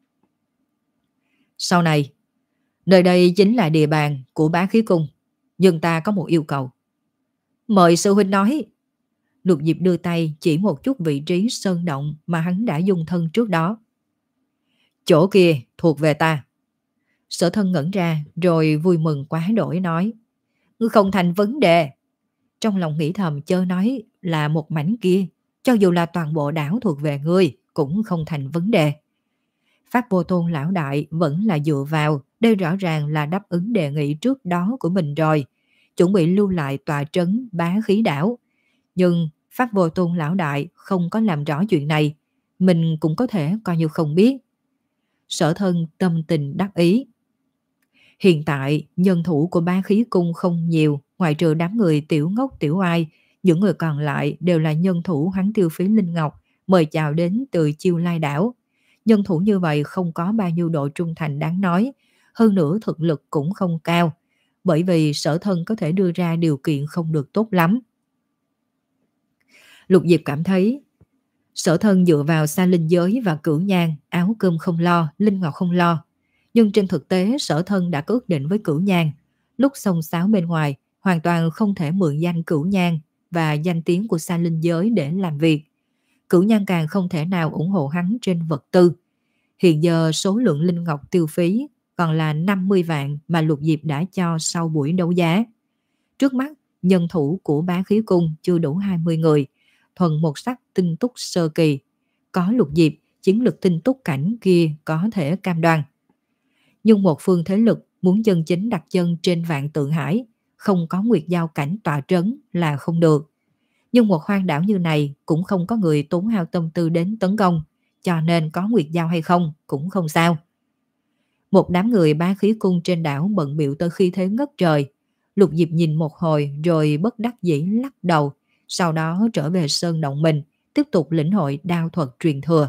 Sau này, nơi đây chính là địa bàn của Bá Khí Cung, nhưng ta có một yêu cầu. Mời sư huynh nói. Lục Diệp đưa tay chỉ một chút vị trí sơn động mà hắn đã dung thân trước đó. Chỗ kia thuộc về ta. Sở Thân ngẩn ra rồi vui mừng quá đổi nói. Không thành vấn đề. Trong lòng nghĩ thầm chớ nói là một mảnh kia, cho dù là toàn bộ đảo thuộc về ngươi cũng không thành vấn đề. Pháp Vô Tôn lão đại vẫn là dựa vào, đây rõ ràng là đáp ứng đề nghị trước đó của mình rồi, chuẩn bị lưu lại tòa trấn Bá Khí đảo. Nhưng Pháp Vô Tôn lão đại không có làm rõ chuyện này, mình cũng có thể coi như không biết. Sở Thân tâm tình đắc ý. Hiện tại nhân thủ của Bá Khí Cung không nhiều, ngoại trừ đám người tiểu ngốc tiểu ai, những người còn lại đều là nhân thủ hắn tiêu phí linh ngọc mời chào đến từ Chiêu Lai đảo. Nhân thủ như vậy không có bao nhiêu độ trung thành đáng nói, hơn nữa thực lực cũng không cao, bởi vì Sở Thân có thể đưa ra điều kiện không được tốt lắm. Lục Diệp cảm thấy Sở Thân dựa vào Sa Linh giới và Cửu Nhan, áo cơm không lo, linh ngọc không lo. Nhưng trên thực tế Sở Thân đã có ước định với Cửu Nhan, lúc xông xáo bên ngoài hoàn toàn không thể mượn danh Cửu Nhan và danh tiếng của Sa Linh giới để làm việc. Cửu Nhan càng không thể nào ủng hộ hắn trên vật tư. Hiện giờ số lượng linh ngọc tiêu phí còn là năm mươi vạn mà Lục Diệp đã cho sau buổi đấu giá. Trước mắt, nhân thủ của Bá Khí Cung chưa đủ hai mươi người, thuần một sắc tinh túc sơ kỳ. Có Lục Diệp, chiến lực tinh túc cảnh kia có thể cam đoan. Nhưng một phương thế lực muốn chân chính đặt chân trên vạn Tượng Hải, không có Nguyệt Giao cảnh tọa trấn là không được. Nhưng một hoang đảo như này cũng không có người tốn hao tâm tư đến tấn công, cho nên có Nguyệt Giao hay không cũng không sao. Một đám người Bá Khí Cung trên đảo bận bịu tới khi thế ngất trời. Lục Diệp nhìn một hồi rồi bất đắc dĩ lắc đầu, sau đó trở về sơn động mình, tiếp tục lĩnh hội đao thuật truyền thừa.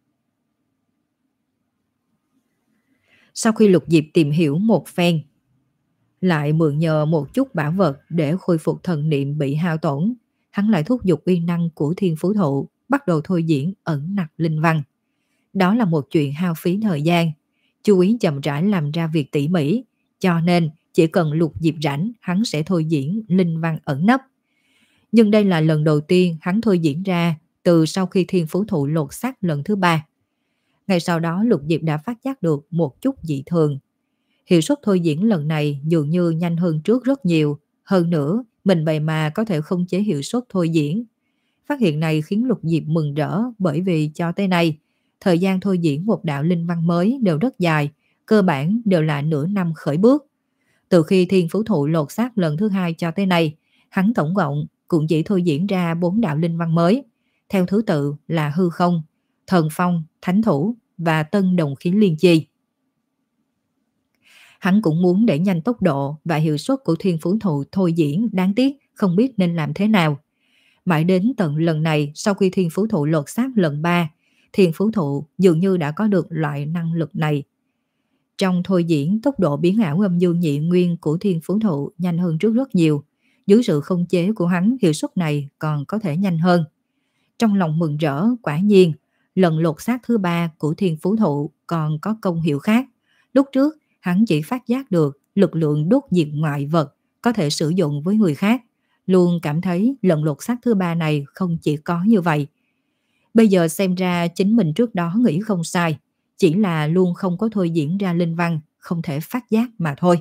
Sau khi Lục Diệp tìm hiểu một phen, lại mượn nhờ một chút bảo vật để khôi phục thần niệm bị hao tổn, hắn lại thúc giục uy năng của Thiên Phú Thụ, bắt đầu thôi diễn ẩn nặc linh văn. Đó là một chuyện hao phí thời gian, chú ý chậm rãi làm ra việc tỉ mỉ, cho nên chỉ cần Lục Diệp rảnh hắn sẽ thôi diễn linh văn ẩn nấp. Nhưng đây là lần đầu tiên hắn thôi diễn ra từ sau khi thiên phú thụ lột xác lần thứ ba. Ngay sau đó Lục Diệp đã phát giác được một chút dị thường. Hiệu suất thôi diễn lần này dường như nhanh hơn trước rất nhiều. Hơn nữa, mình vậy mà có thể khống chế hiệu suất thôi diễn. Phát hiện này khiến Lục Diệp mừng rỡ bởi vì cho tới nay, thời gian thôi diễn một đạo linh văn mới đều rất dài, cơ bản đều là nửa năm khởi bước. Từ khi thiên phú thụ lột xác lần thứ hai cho tới nay, hắn tổng cộng cũng chỉ thôi diễn ra bốn đạo linh văn mới, theo thứ tự là hư không, thần phong, thánh thủ và tân đồng khí liên chi. Hắn cũng muốn đẩy nhanh tốc độ và hiệu suất của thiên phú thụ thôi diễn, đáng tiếc không biết nên làm thế nào. Mãi đến tận lần này, sau khi thiên phú thụ lột xác lần ba, thiên phú thụ dường như đã có được loại năng lực này. Trong thôi diễn, tốc độ biến ảo âm dương nhị nguyên của thiên phú thụ nhanh hơn trước rất nhiều. Dưới sự không chế của hắn, hiệu suất này còn có thể nhanh hơn. Trong lòng mừng rỡ, quả nhiên, lần lột xác thứ ba của thiên phú thụ còn có công hiệu khác. Lúc trước, hắn chỉ phát giác được lực lượng đốt diệt ngoại vật có thể sử dụng với người khác. Luôn cảm thấy lần lột xác thứ ba này không chỉ có như vậy. Bây giờ xem ra chính mình trước đó nghĩ không sai, chỉ là luôn không có thôi diễn ra linh văn, không thể phát giác mà thôi.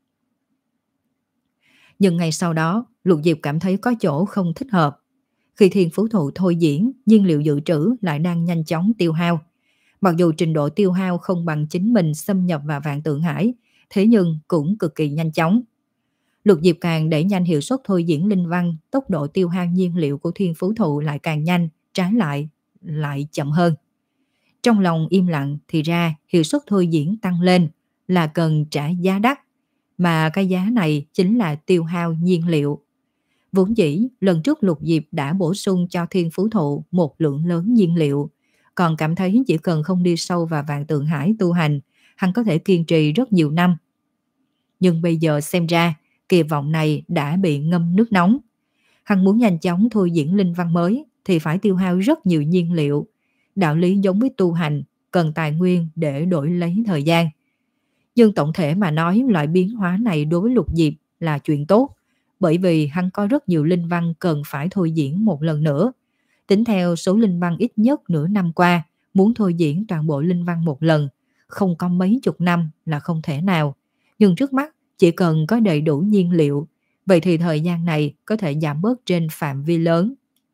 Nhưng ngày sau đó, Lục Diệp cảm thấy có chỗ không thích hợp. Khi thiên phú thụ thôi diễn, nhiên liệu dự trữ lại đang nhanh chóng tiêu hao. Mặc dù trình độ tiêu hao không bằng chính mình xâm nhập vào Vạn Tượng Hải, thế nhưng cũng cực kỳ nhanh chóng. Lục Diệp càng đẩy nhanh hiệu suất thôi diễn linh văn, tốc độ tiêu hao nhiên liệu của thiên phú thụ lại càng nhanh, trái lại, lại chậm hơn. Trong lòng im lặng thì ra hiệu suất thôi diễn tăng lên là cần trả giá đắt, mà cái giá này chính là tiêu hao nhiên liệu. Vốn dĩ, lần trước Lục Diệp đã bổ sung cho thiên phú thụ một lượng lớn nhiên liệu, còn cảm thấy chỉ cần không đi sâu vào Vạn Tượng Hải tu hành, hắn có thể kiên trì rất nhiều năm. Nhưng bây giờ xem ra, kỳ vọng này đã bị ngâm nước nóng. Hắn muốn nhanh chóng thôi diễn linh văn mới thì phải tiêu hao rất nhiều nhiên liệu. Đạo lý giống với tu hành, cần tài nguyên để đổi lấy thời gian. Nhưng tổng thể mà nói, loại biến hóa này đối với Lục Diệp là chuyện tốt, bởi vì hắn có rất nhiều linh văn cần phải thôi diễn một lần nữa. Tính theo số linh văn ít nhất nửa năm qua, muốn thôi diễn toàn bộ linh văn một lần, không có mấy chục năm là không thể nào. Nhưng trước mắt, chỉ cần có đầy đủ nhiên liệu, vậy thì thời gian này có thể giảm bớt trên phạm vi lớn.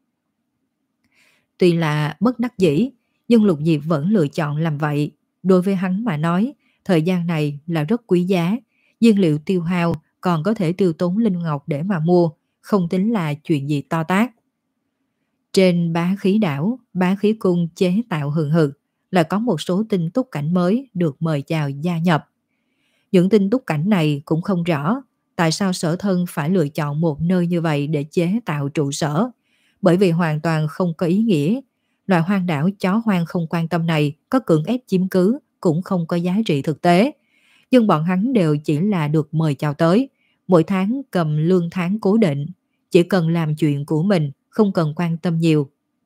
Tuy là bất đắc dĩ, nhưng Lục Diệp vẫn lựa chọn làm vậy. Đối với hắn mà nói, thời gian này là rất quý giá. Nhiên liệu tiêu hao còn có thể tiêu tốn linh ngọc để mà mua, không tính là chuyện gì to tát. Trên bá khí đảo, bá khí cung chế tạo hừng hực là có một số tinh túc cảnh mới được mời chào gia nhập. Những tinh túc cảnh này cũng không rõ tại sao Sở Thân phải lựa chọn một nơi như vậy để chế tạo trụ sở, bởi vì hoàn toàn không có ý nghĩa. Loài hoang đảo chó hoang không quan tâm này có cưỡng ép chiếm cứ cũng không có giá trị thực tế. Nhưng bọn hắn đều chỉ là được mời chào tới, mỗi tháng cầm lương tháng cố định, chỉ cần làm chuyện của mình, không cần quan tâm nhiều.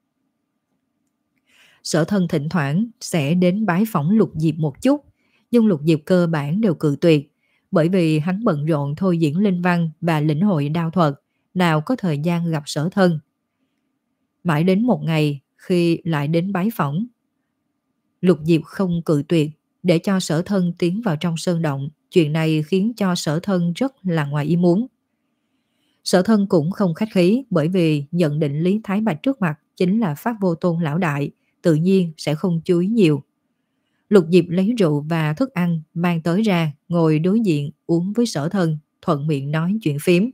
Sở Thân thỉnh thoảng sẽ đến bái phỏng Lục Diệp một chút, nhưng Lục Diệp cơ bản đều cự tuyệt, bởi vì hắn bận rộn thôi diễn linh văn và lĩnh hội đao thuật, nào có thời gian gặp Sở Thân. Mãi đến một ngày, khi lại đến bái phỏng, Lục Diệp không cự tuyệt để cho Sở Thân tiến vào trong sơn động. Chuyện này khiến cho Sở Thân rất là ngoài ý muốn. Sở Thân cũng không khách khí, bởi vì nhận định Lý Thái Bạch trước mặt chính là Pháp Vô Tôn lão đại, tự nhiên sẽ không chú ý nhiều. Lục Diệp lấy rượu và thức ăn mang tới ra, ngồi đối diện uống với Sở Thân, thuận miệng nói chuyện phím.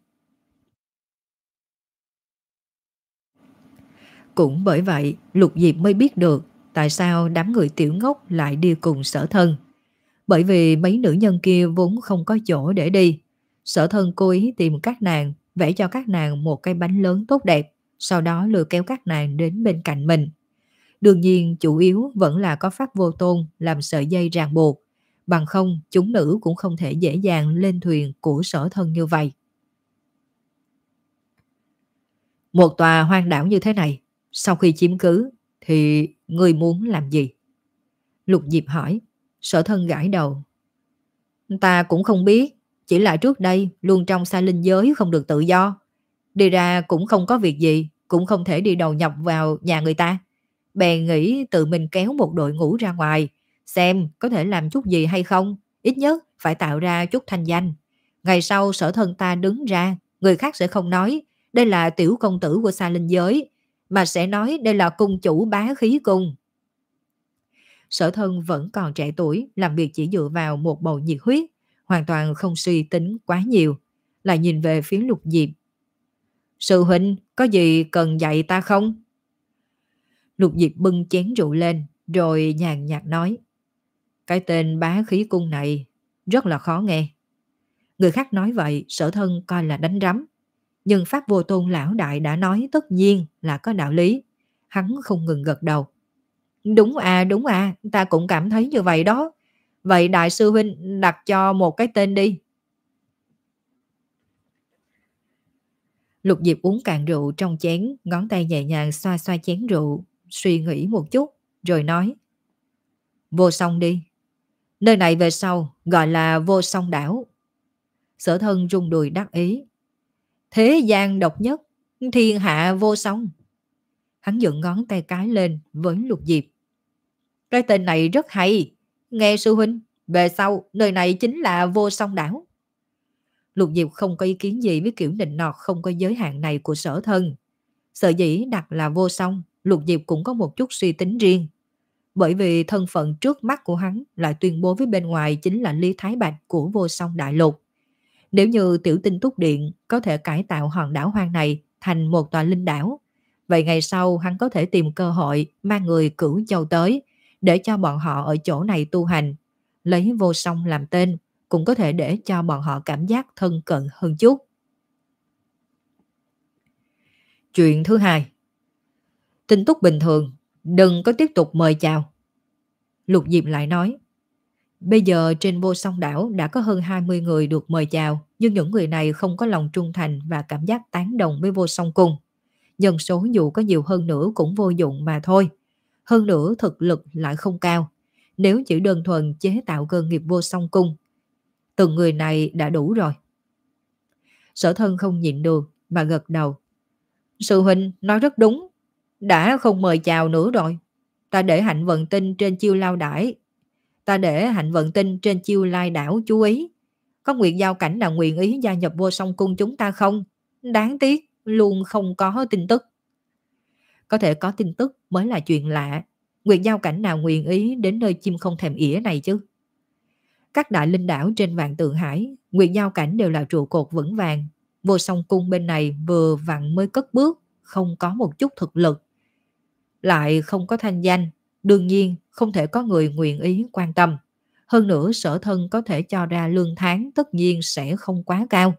Cũng bởi vậy, Lục Diệp mới biết được tại sao đám người tiểu ngốc lại đi cùng Sở Thân. Bởi vì mấy nữ nhân kia vốn không có chỗ để đi. Sở Thân cố ý tìm các nàng, vẽ cho các nàng một cái bánh lớn tốt đẹp, sau đó lừa kéo các nàng đến bên cạnh mình. Đương nhiên chủ yếu vẫn là có Pháp Vô Tôn làm sợi dây ràng buộc, bằng không chúng nữ cũng không thể dễ dàng lên thuyền của Sở Thân như vậy. Một tòa hoang đảo như thế này, sau khi chiếm cứ thì ngươi muốn làm gì? Lục Diệp hỏi. Sở Thân gãi đầu. Ta cũng không biết, chỉ là trước đây luôn trong xa linh giới không được tự do. Đi ra cũng không có việc gì, cũng không thể đi đầu nhập vào nhà người ta. Bèn nghĩ tự mình kéo một đội ngũ ra ngoài, xem có thể làm chút gì hay không, ít nhất phải tạo ra chút thanh danh. Ngày sau Sở Thân ta đứng ra, người khác sẽ không nói đây là tiểu công tử của Sa Linh giới, mà sẽ nói đây là cung chủ Bá Khí Cung. Sở Thân vẫn còn trẻ tuổi, làm việc chỉ dựa vào một bầu nhiệt huyết, hoàn toàn không suy tính quá nhiều, lại nhìn về phía Lục Diệp. Sư huynh, có gì cần dạy ta không? Lục Diệp bưng chén rượu lên, rồi nhàn nhạt nói. Cái tên Bá Khí Cung này rất là khó nghe. Người khác nói vậy, Sở Thân coi là đánh rắm. Nhưng Pháp Vô Tôn lão đại đã nói tất nhiên là có đạo lý. Hắn không ngừng gật đầu. Đúng à, đúng à, ta cũng cảm thấy như vậy đó. Vậy đại sư huynh đặt cho một cái tên đi. Lục Diệp uống cạn rượu trong chén, ngón tay nhẹ nhàng xoa xoa chén rượu, suy nghĩ một chút, rồi nói. Vô song đi. Nơi này về sau gọi là Vô Song Đảo. Sở Thân rung đùi đắc ý. Thế gian độc nhất, thiên hạ vô song. Hắn dựng ngón tay cái lên với Lục Diệp. Cái tên này rất hay. Nghe sư huynh, về sau nơi này chính là Vô Song Đảo. Lục Diệp không có ý kiến gì với kiểu nịnh nọt không có giới hạn này của Sở Thân. Sở dĩ đặt là Vô Song, Lục Diệp cũng có một chút suy tính riêng. Bởi vì thân phận trước mắt của hắn lại tuyên bố với bên ngoài chính là Lý Thái Bạch của Vô Song Đại Lục. Nếu như tiểu tinh túc điện có thể cải tạo hòn đảo hoang này thành một tòa linh đảo, vậy ngày sau hắn có thể tìm cơ hội mang người Cửu Châu tới để cho bọn họ ở chỗ này tu hành. Lấy Vô Song làm tên cũng có thể để cho bọn họ cảm giác thân cận hơn chút. Chuyện thứ hai. Tinh túc bình thường, đừng có tiếp tục mời chào. Lục Diệp lại nói. Bây giờ trên Vô Song đảo đã có hơn hai mươi người được mời chào, nhưng những người này không có lòng trung thành và cảm giác tán đồng với Vô Song Cung. Nhân số dù có nhiều hơn nữa cũng vô dụng mà thôi. Hơn nữa thực lực lại không cao. Nếu chỉ đơn thuần chế tạo cơ nghiệp Vô Song Cung, từng người này đã đủ rồi. Sở Thân không nhịn được mà gật đầu. Sư huynh nói rất đúng. Đã không mời chào nữa rồi. Ta để Hạnh Vận Tinh trên Chiêu Lao đãi. Ta để Hạnh Vận Tinh trên Chiêu Lai đảo chú ý. Có Nguyệt Giao Cảnh nào nguyện ý gia nhập Vô Song Cung chúng ta không? Đáng tiếc, luôn không có tin tức. Có thể có tin tức mới là chuyện lạ. Nguyệt Giao Cảnh nào nguyện ý đến nơi chim không thèm ỉa này chứ? Các đại linh đảo trên Vạn Tượng Hải, Nguyệt Giao Cảnh đều là trụ cột vững vàng. Vô Song Cung bên này vừa vặn mới cất bước, không có một chút thực lực. Lại không có thanh danh, đương nhiên không thể có người nguyện ý quan tâm. Hơn nữa Sở Thân có thể cho ra lương tháng tất nhiên sẽ không quá cao.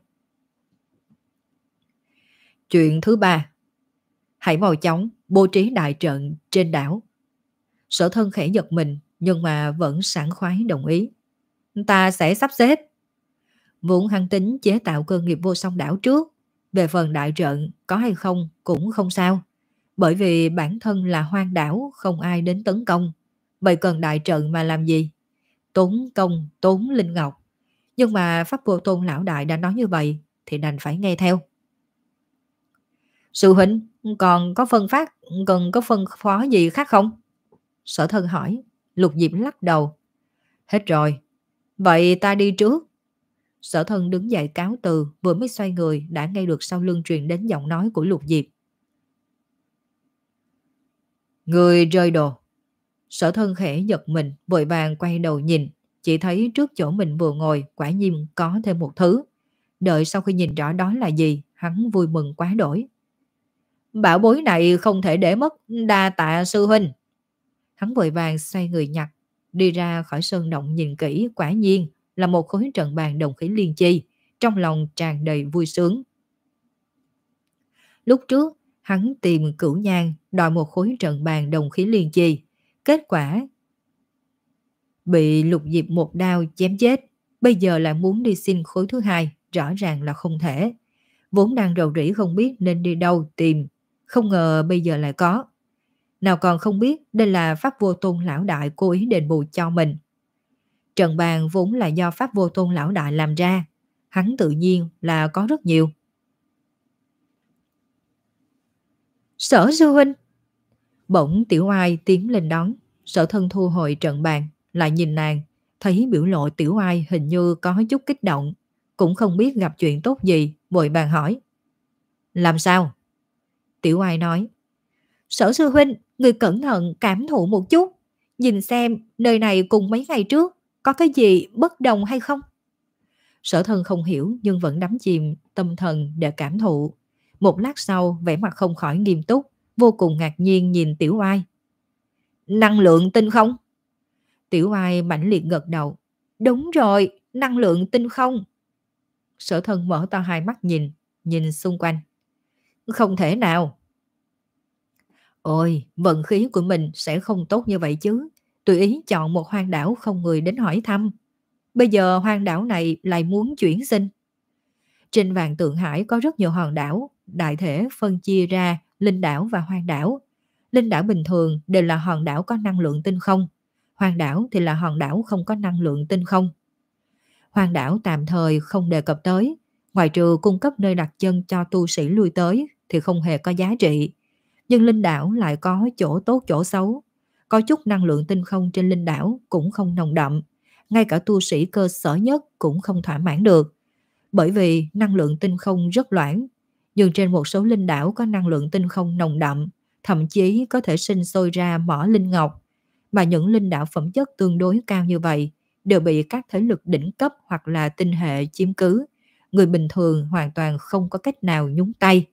Chuyện thứ ba. Hãy mau chóng bố trí đại trận trên đảo. Sở Thân khẽ giật mình nhưng mà vẫn sảng khoái đồng ý. Ta sẽ sắp xếp. Vốn hắn tính chế tạo cơ nghiệp Vô Song đảo trước. Về phần đại trận có hay không cũng không sao. Bởi vì bản thân là hoang đảo, không ai đến tấn công. Vậy cần đại trận mà làm gì? Tốn công, tốn linh ngọc. Nhưng mà Pháp Vô Tôn lão đại đã nói như vậy thì đành phải nghe theo. Sư huynh, còn có phân phát, cần có phân phó gì khác không? Sở Thân hỏi. Lục Diệp lắc đầu. Hết rồi. Vậy ta đi trước. Sở Thân đứng dậy cáo từ, vừa mới xoay người đã nghe được sau lưng truyền đến giọng nói của Lục Diệp. Người rơi đồ. Sở Thân khẽ giật mình, vội vàng quay đầu nhìn, chỉ thấy trước chỗ mình vừa ngồi quả nhiên có thêm một thứ. Đợi sau khi nhìn rõ đó là gì, hắn vui mừng quá đổi. Bảo bối này không thể để mất, đa tạ sư huynh. Hắn vội vàng xoay người nhặt, đi ra khỏi sơn động nhìn kỹ, quả nhiên là một khối trận bàn đồng khí liên chi, trong lòng tràn đầy vui sướng. Lúc trước, hắn tìm Cửu Nhan đòi một khối trận bàn đồng khí liên chi, kết quả bị Lục Diệp một đao chém chết, bây giờ lại muốn đi xin khối thứ hai, rõ ràng là không thể. Vốn đang rầu rĩ không biết nên đi đâu tìm, không ngờ bây giờ lại có. Nào còn không biết đây là Pháp Vô Tôn lão đại cố ý đền bù cho mình. Trận bàn vốn là do Pháp Vô Tôn lão đại làm ra, hắn tự nhiên là có rất nhiều. Sở sư huynh. Bỗng Tiểu Oai tiến lên đón. Sở Thân thu hồi trận bàn, lại nhìn nàng, thấy biểu lộ Tiểu Oai hình như có chút kích động, cũng không biết gặp chuyện tốt gì, vội bàn hỏi. Làm sao? Tiểu Oai nói. Sở sư huynh, người cẩn thận cảm thụ một chút, nhìn xem nơi này cùng mấy ngày trước có cái gì bất đồng hay không? Sở Thân không hiểu nhưng vẫn đắm chìm tâm thần để cảm thụ. Một lát sau, vẻ mặt không khỏi nghiêm túc, vô cùng ngạc nhiên nhìn Tiểu Oai. Năng lượng tinh không? Tiểu Oai mãnh liệt gật đầu. Đúng rồi, năng lượng tinh không. Sở Thân mở to hai mắt nhìn, nhìn xung quanh. Không thể nào. Ôi, vận khí của mình sẽ không tốt như vậy chứ. Tùy ý chọn một hoang đảo không người đến hỏi thăm. Bây giờ hoang đảo này lại muốn chuyển sinh. Trên vạn Tượng Hải có rất nhiều hòn đảo, đại thể phân chia ra linh đảo và hoang đảo. Linh đảo bình thường đều là hòn đảo có năng lượng tinh không. Hoang đảo thì là hòn đảo không có năng lượng tinh không. Hoang đảo tạm thời không đề cập tới, ngoài trừ cung cấp nơi đặt chân cho tu sĩ lui tới thì không hề có giá trị. Nhưng linh đảo lại có chỗ tốt chỗ xấu. Có chút năng lượng tinh không trên linh đảo cũng không nồng đậm, ngay cả tu sĩ cơ sở nhất cũng không thỏa mãn được. Bởi vì năng lượng tinh không rất loãng, nhưng trên một số linh đảo có năng lượng tinh không nồng đậm, thậm chí có thể sinh sôi ra mỏ linh ngọc. Mà những linh đảo phẩm chất tương đối cao như vậy đều bị các thế lực đỉnh cấp hoặc là tinh hệ chiếm cứ. Người bình thường hoàn toàn không có cách nào nhúng tay.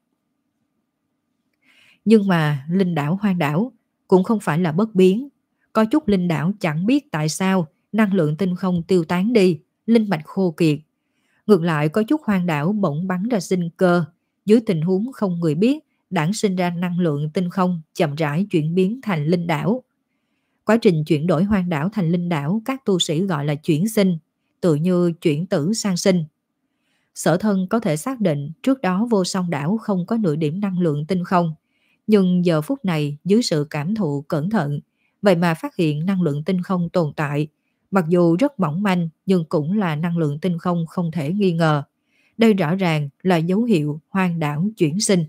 Nhưng mà linh đảo hoang đảo cũng không phải là bất biến. Có chút linh đảo chẳng biết tại sao năng lượng tinh không tiêu tán đi, linh mạch khô kiệt. Ngược lại có chút hoang đảo bỗng bắn ra sinh cơ, dưới tình huống không người biết, đản sinh ra năng lượng tinh không chậm rãi chuyển biến thành linh đảo. Quá trình chuyển đổi hoang đảo thành linh đảo các tu sĩ gọi là chuyển sinh, tự như chuyển tử sang sinh. Sở Thân có thể xác định trước đó Vô Song đảo không có nửa điểm năng lượng tinh không, nhưng giờ phút này dưới sự cảm thụ cẩn thận, vậy mà phát hiện năng lượng tinh không tồn tại. Mặc dù rất mỏng manh nhưng cũng là năng lượng tinh không không thể nghi ngờ. Đây rõ ràng là dấu hiệu hoang đảo chuyển sinh.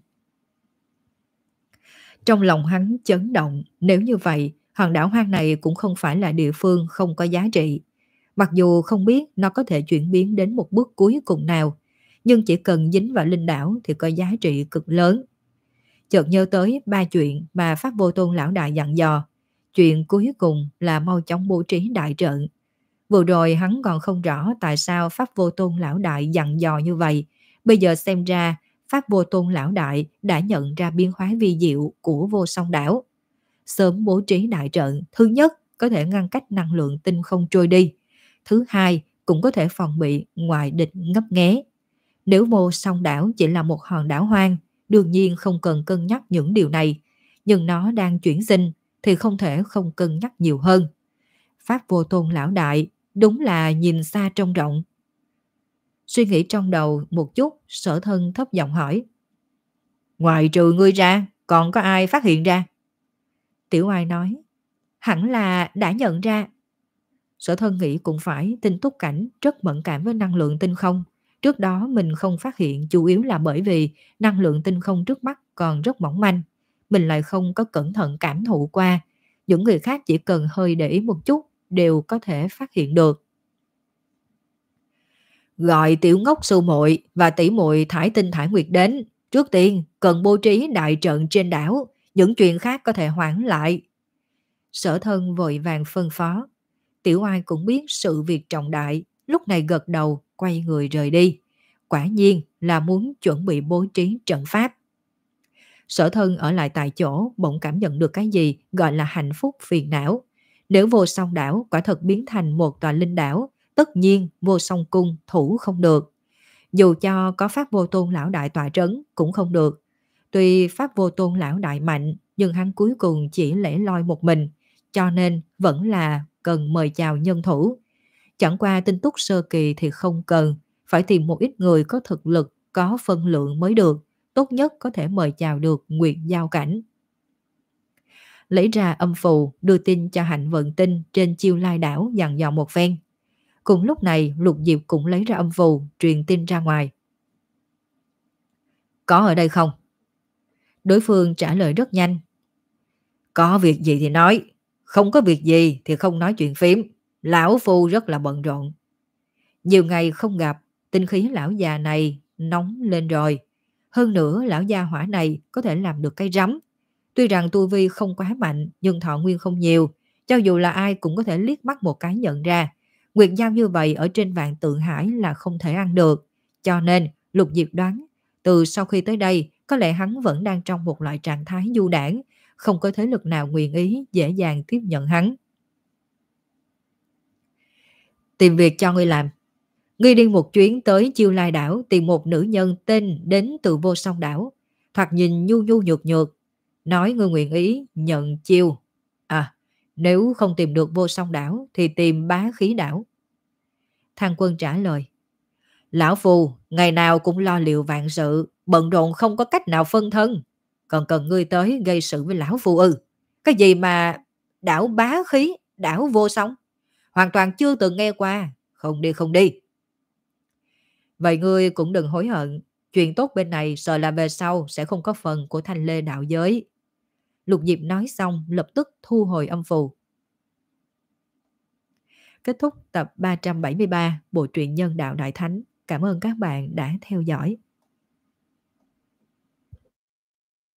Trong lòng hắn chấn động, nếu như vậy, hòn đảo hoang này cũng không phải là địa phương không có giá trị. Mặc dù không biết nó có thể chuyển biến đến một bước cuối cùng nào, nhưng chỉ cần dính vào linh đảo thì có giá trị cực lớn. Chợt nhớ tới ba chuyện mà Pháp Vô Tôn lão đại dặn dò. Chuyện cuối cùng là mau chóng bố trí đại trận. Vừa rồi hắn còn không rõ tại sao Pháp Vô Tôn lão đại dặn dò như vậy. Bây giờ xem ra Pháp Vô Tôn lão đại đã nhận ra biến hóa vi diệu của Vô Song đảo. Sớm bố trí đại trận, thứ nhất có thể ngăn cách năng lượng tinh không trôi đi. Thứ hai cũng có thể phòng bị ngoại địch ngấp nghé. Nếu Vô Song đảo chỉ là một hòn đảo hoang, đương nhiên không cần cân nhắc những điều này. Nhưng nó đang chuyển sinh thì không thể không cân nhắc nhiều hơn. Pháp Vô Tôn lão đại đúng là nhìn xa trông rộng. Suy nghĩ trong đầu một chút, Sở Thân thấp giọng hỏi. Ngoài trừ ngươi ra, còn có ai phát hiện ra? Tiểu Oai nói. Hẳn là đã nhận ra. Sở Thân nghĩ cũng phải, Tinh Túc Cảnh rất mẫn cảm với năng lượng tinh không. Trước đó mình không phát hiện chủ yếu là bởi vì năng lượng tinh không trước mắt còn rất mỏng manh. Mình lại không có cẩn thận cảm thụ qua. Những người khác chỉ cần hơi để ý một chút đều có thể phát hiện được. Gọi Tiểu Ngốc sư muội và tỷ muội Thải Tinh Thải Nguyệt đến. Trước tiên cần bố trí đại trận trên đảo. Những chuyện khác có thể hoãn lại. Sở Thân vội vàng phân phó. Tiểu Oai cũng biết sự việc trọng đại, lúc này gật đầu quay người rời đi. Quả nhiên là muốn chuẩn bị bố trí trận pháp. Sở Thân ở lại tại chỗ bỗng cảm nhận được cái gì gọi là hạnh phúc phiền não. Nếu Vô Song đảo quả thật biến thành một tòa linh đảo, tất nhiên Vô Song cung thủ không được. Dù cho có Pháp Vô Tôn lão đại tọa trấn cũng không được. Tuy Pháp Vô Tôn lão đại mạnh, nhưng hắn cuối cùng chỉ lẻ loi một mình, cho nên vẫn là cần mời chào nhân thủ. Chẳng qua Tinh Túc sơ kỳ thì không cần, phải tìm một ít người có thực lực, có phân lượng mới được. Tốt nhất có thể mời chào được Nguyệt Giao Cảnh. Lấy ra âm phù, đưa tin cho Hạnh Vận Tinh trên Chiêu Lai đảo dặn dò một phen. Cùng lúc này Lục Diệp cũng lấy ra âm phù, truyền tin ra ngoài. Có ở đây không? Đối phương trả lời rất nhanh. Có việc gì thì nói, không có việc gì thì không nói chuyện phím. Lão phu rất là bận rộn. Nhiều ngày không gặp, tinh khí lão già này nóng lên rồi. Hơn nữa lão gia hỏa này có thể làm được cái rắm. Tuy rằng tu vi không quá mạnh nhưng thọ nguyên không nhiều. Cho dù là ai cũng có thể liếc mắt một cái nhận ra. Nguyệt giao như vậy ở trên vạn tượng hải là không thể ăn được. Cho nên Lục Diệp đoán từ sau khi tới đây có lẽ hắn vẫn đang trong một loại trạng thái du đảng. Không có thế lực nào nguyện ý dễ dàng tiếp nhận hắn. Tìm việc cho ngươi làm. Ngươi đi một chuyến tới Chiêu Lai đảo tìm một nữ nhân tên đến từ Vô Song đảo. Thoạt nhìn nhu nhu nhược nhược. Nói ngươi nguyện ý nhận chiêu. À, nếu không tìm được Vô Song đảo thì tìm Bá Khí đảo. Thang Quân trả lời. Lão Phù ngày nào cũng lo liệu vạn sự, bận rộn không có cách nào phân thân. Còn cần ngươi tới gây sự với Lão Phù ư? Cái gì mà đảo Bá Khí, đảo Vô Song? Hoàn toàn chưa từng nghe qua. Không đi không đi. Vậy ngươi cũng đừng hối hận. Chuyện tốt bên này sợ là về sau sẽ không có phần của Thanh Lê đạo giới. Lục Diệp nói xong lập tức thu hồi âm phù. Kết thúc tập ba trăm bảy mươi ba bộ truyện Nhân đạo Đại Thánh. Cảm ơn các bạn đã theo dõi.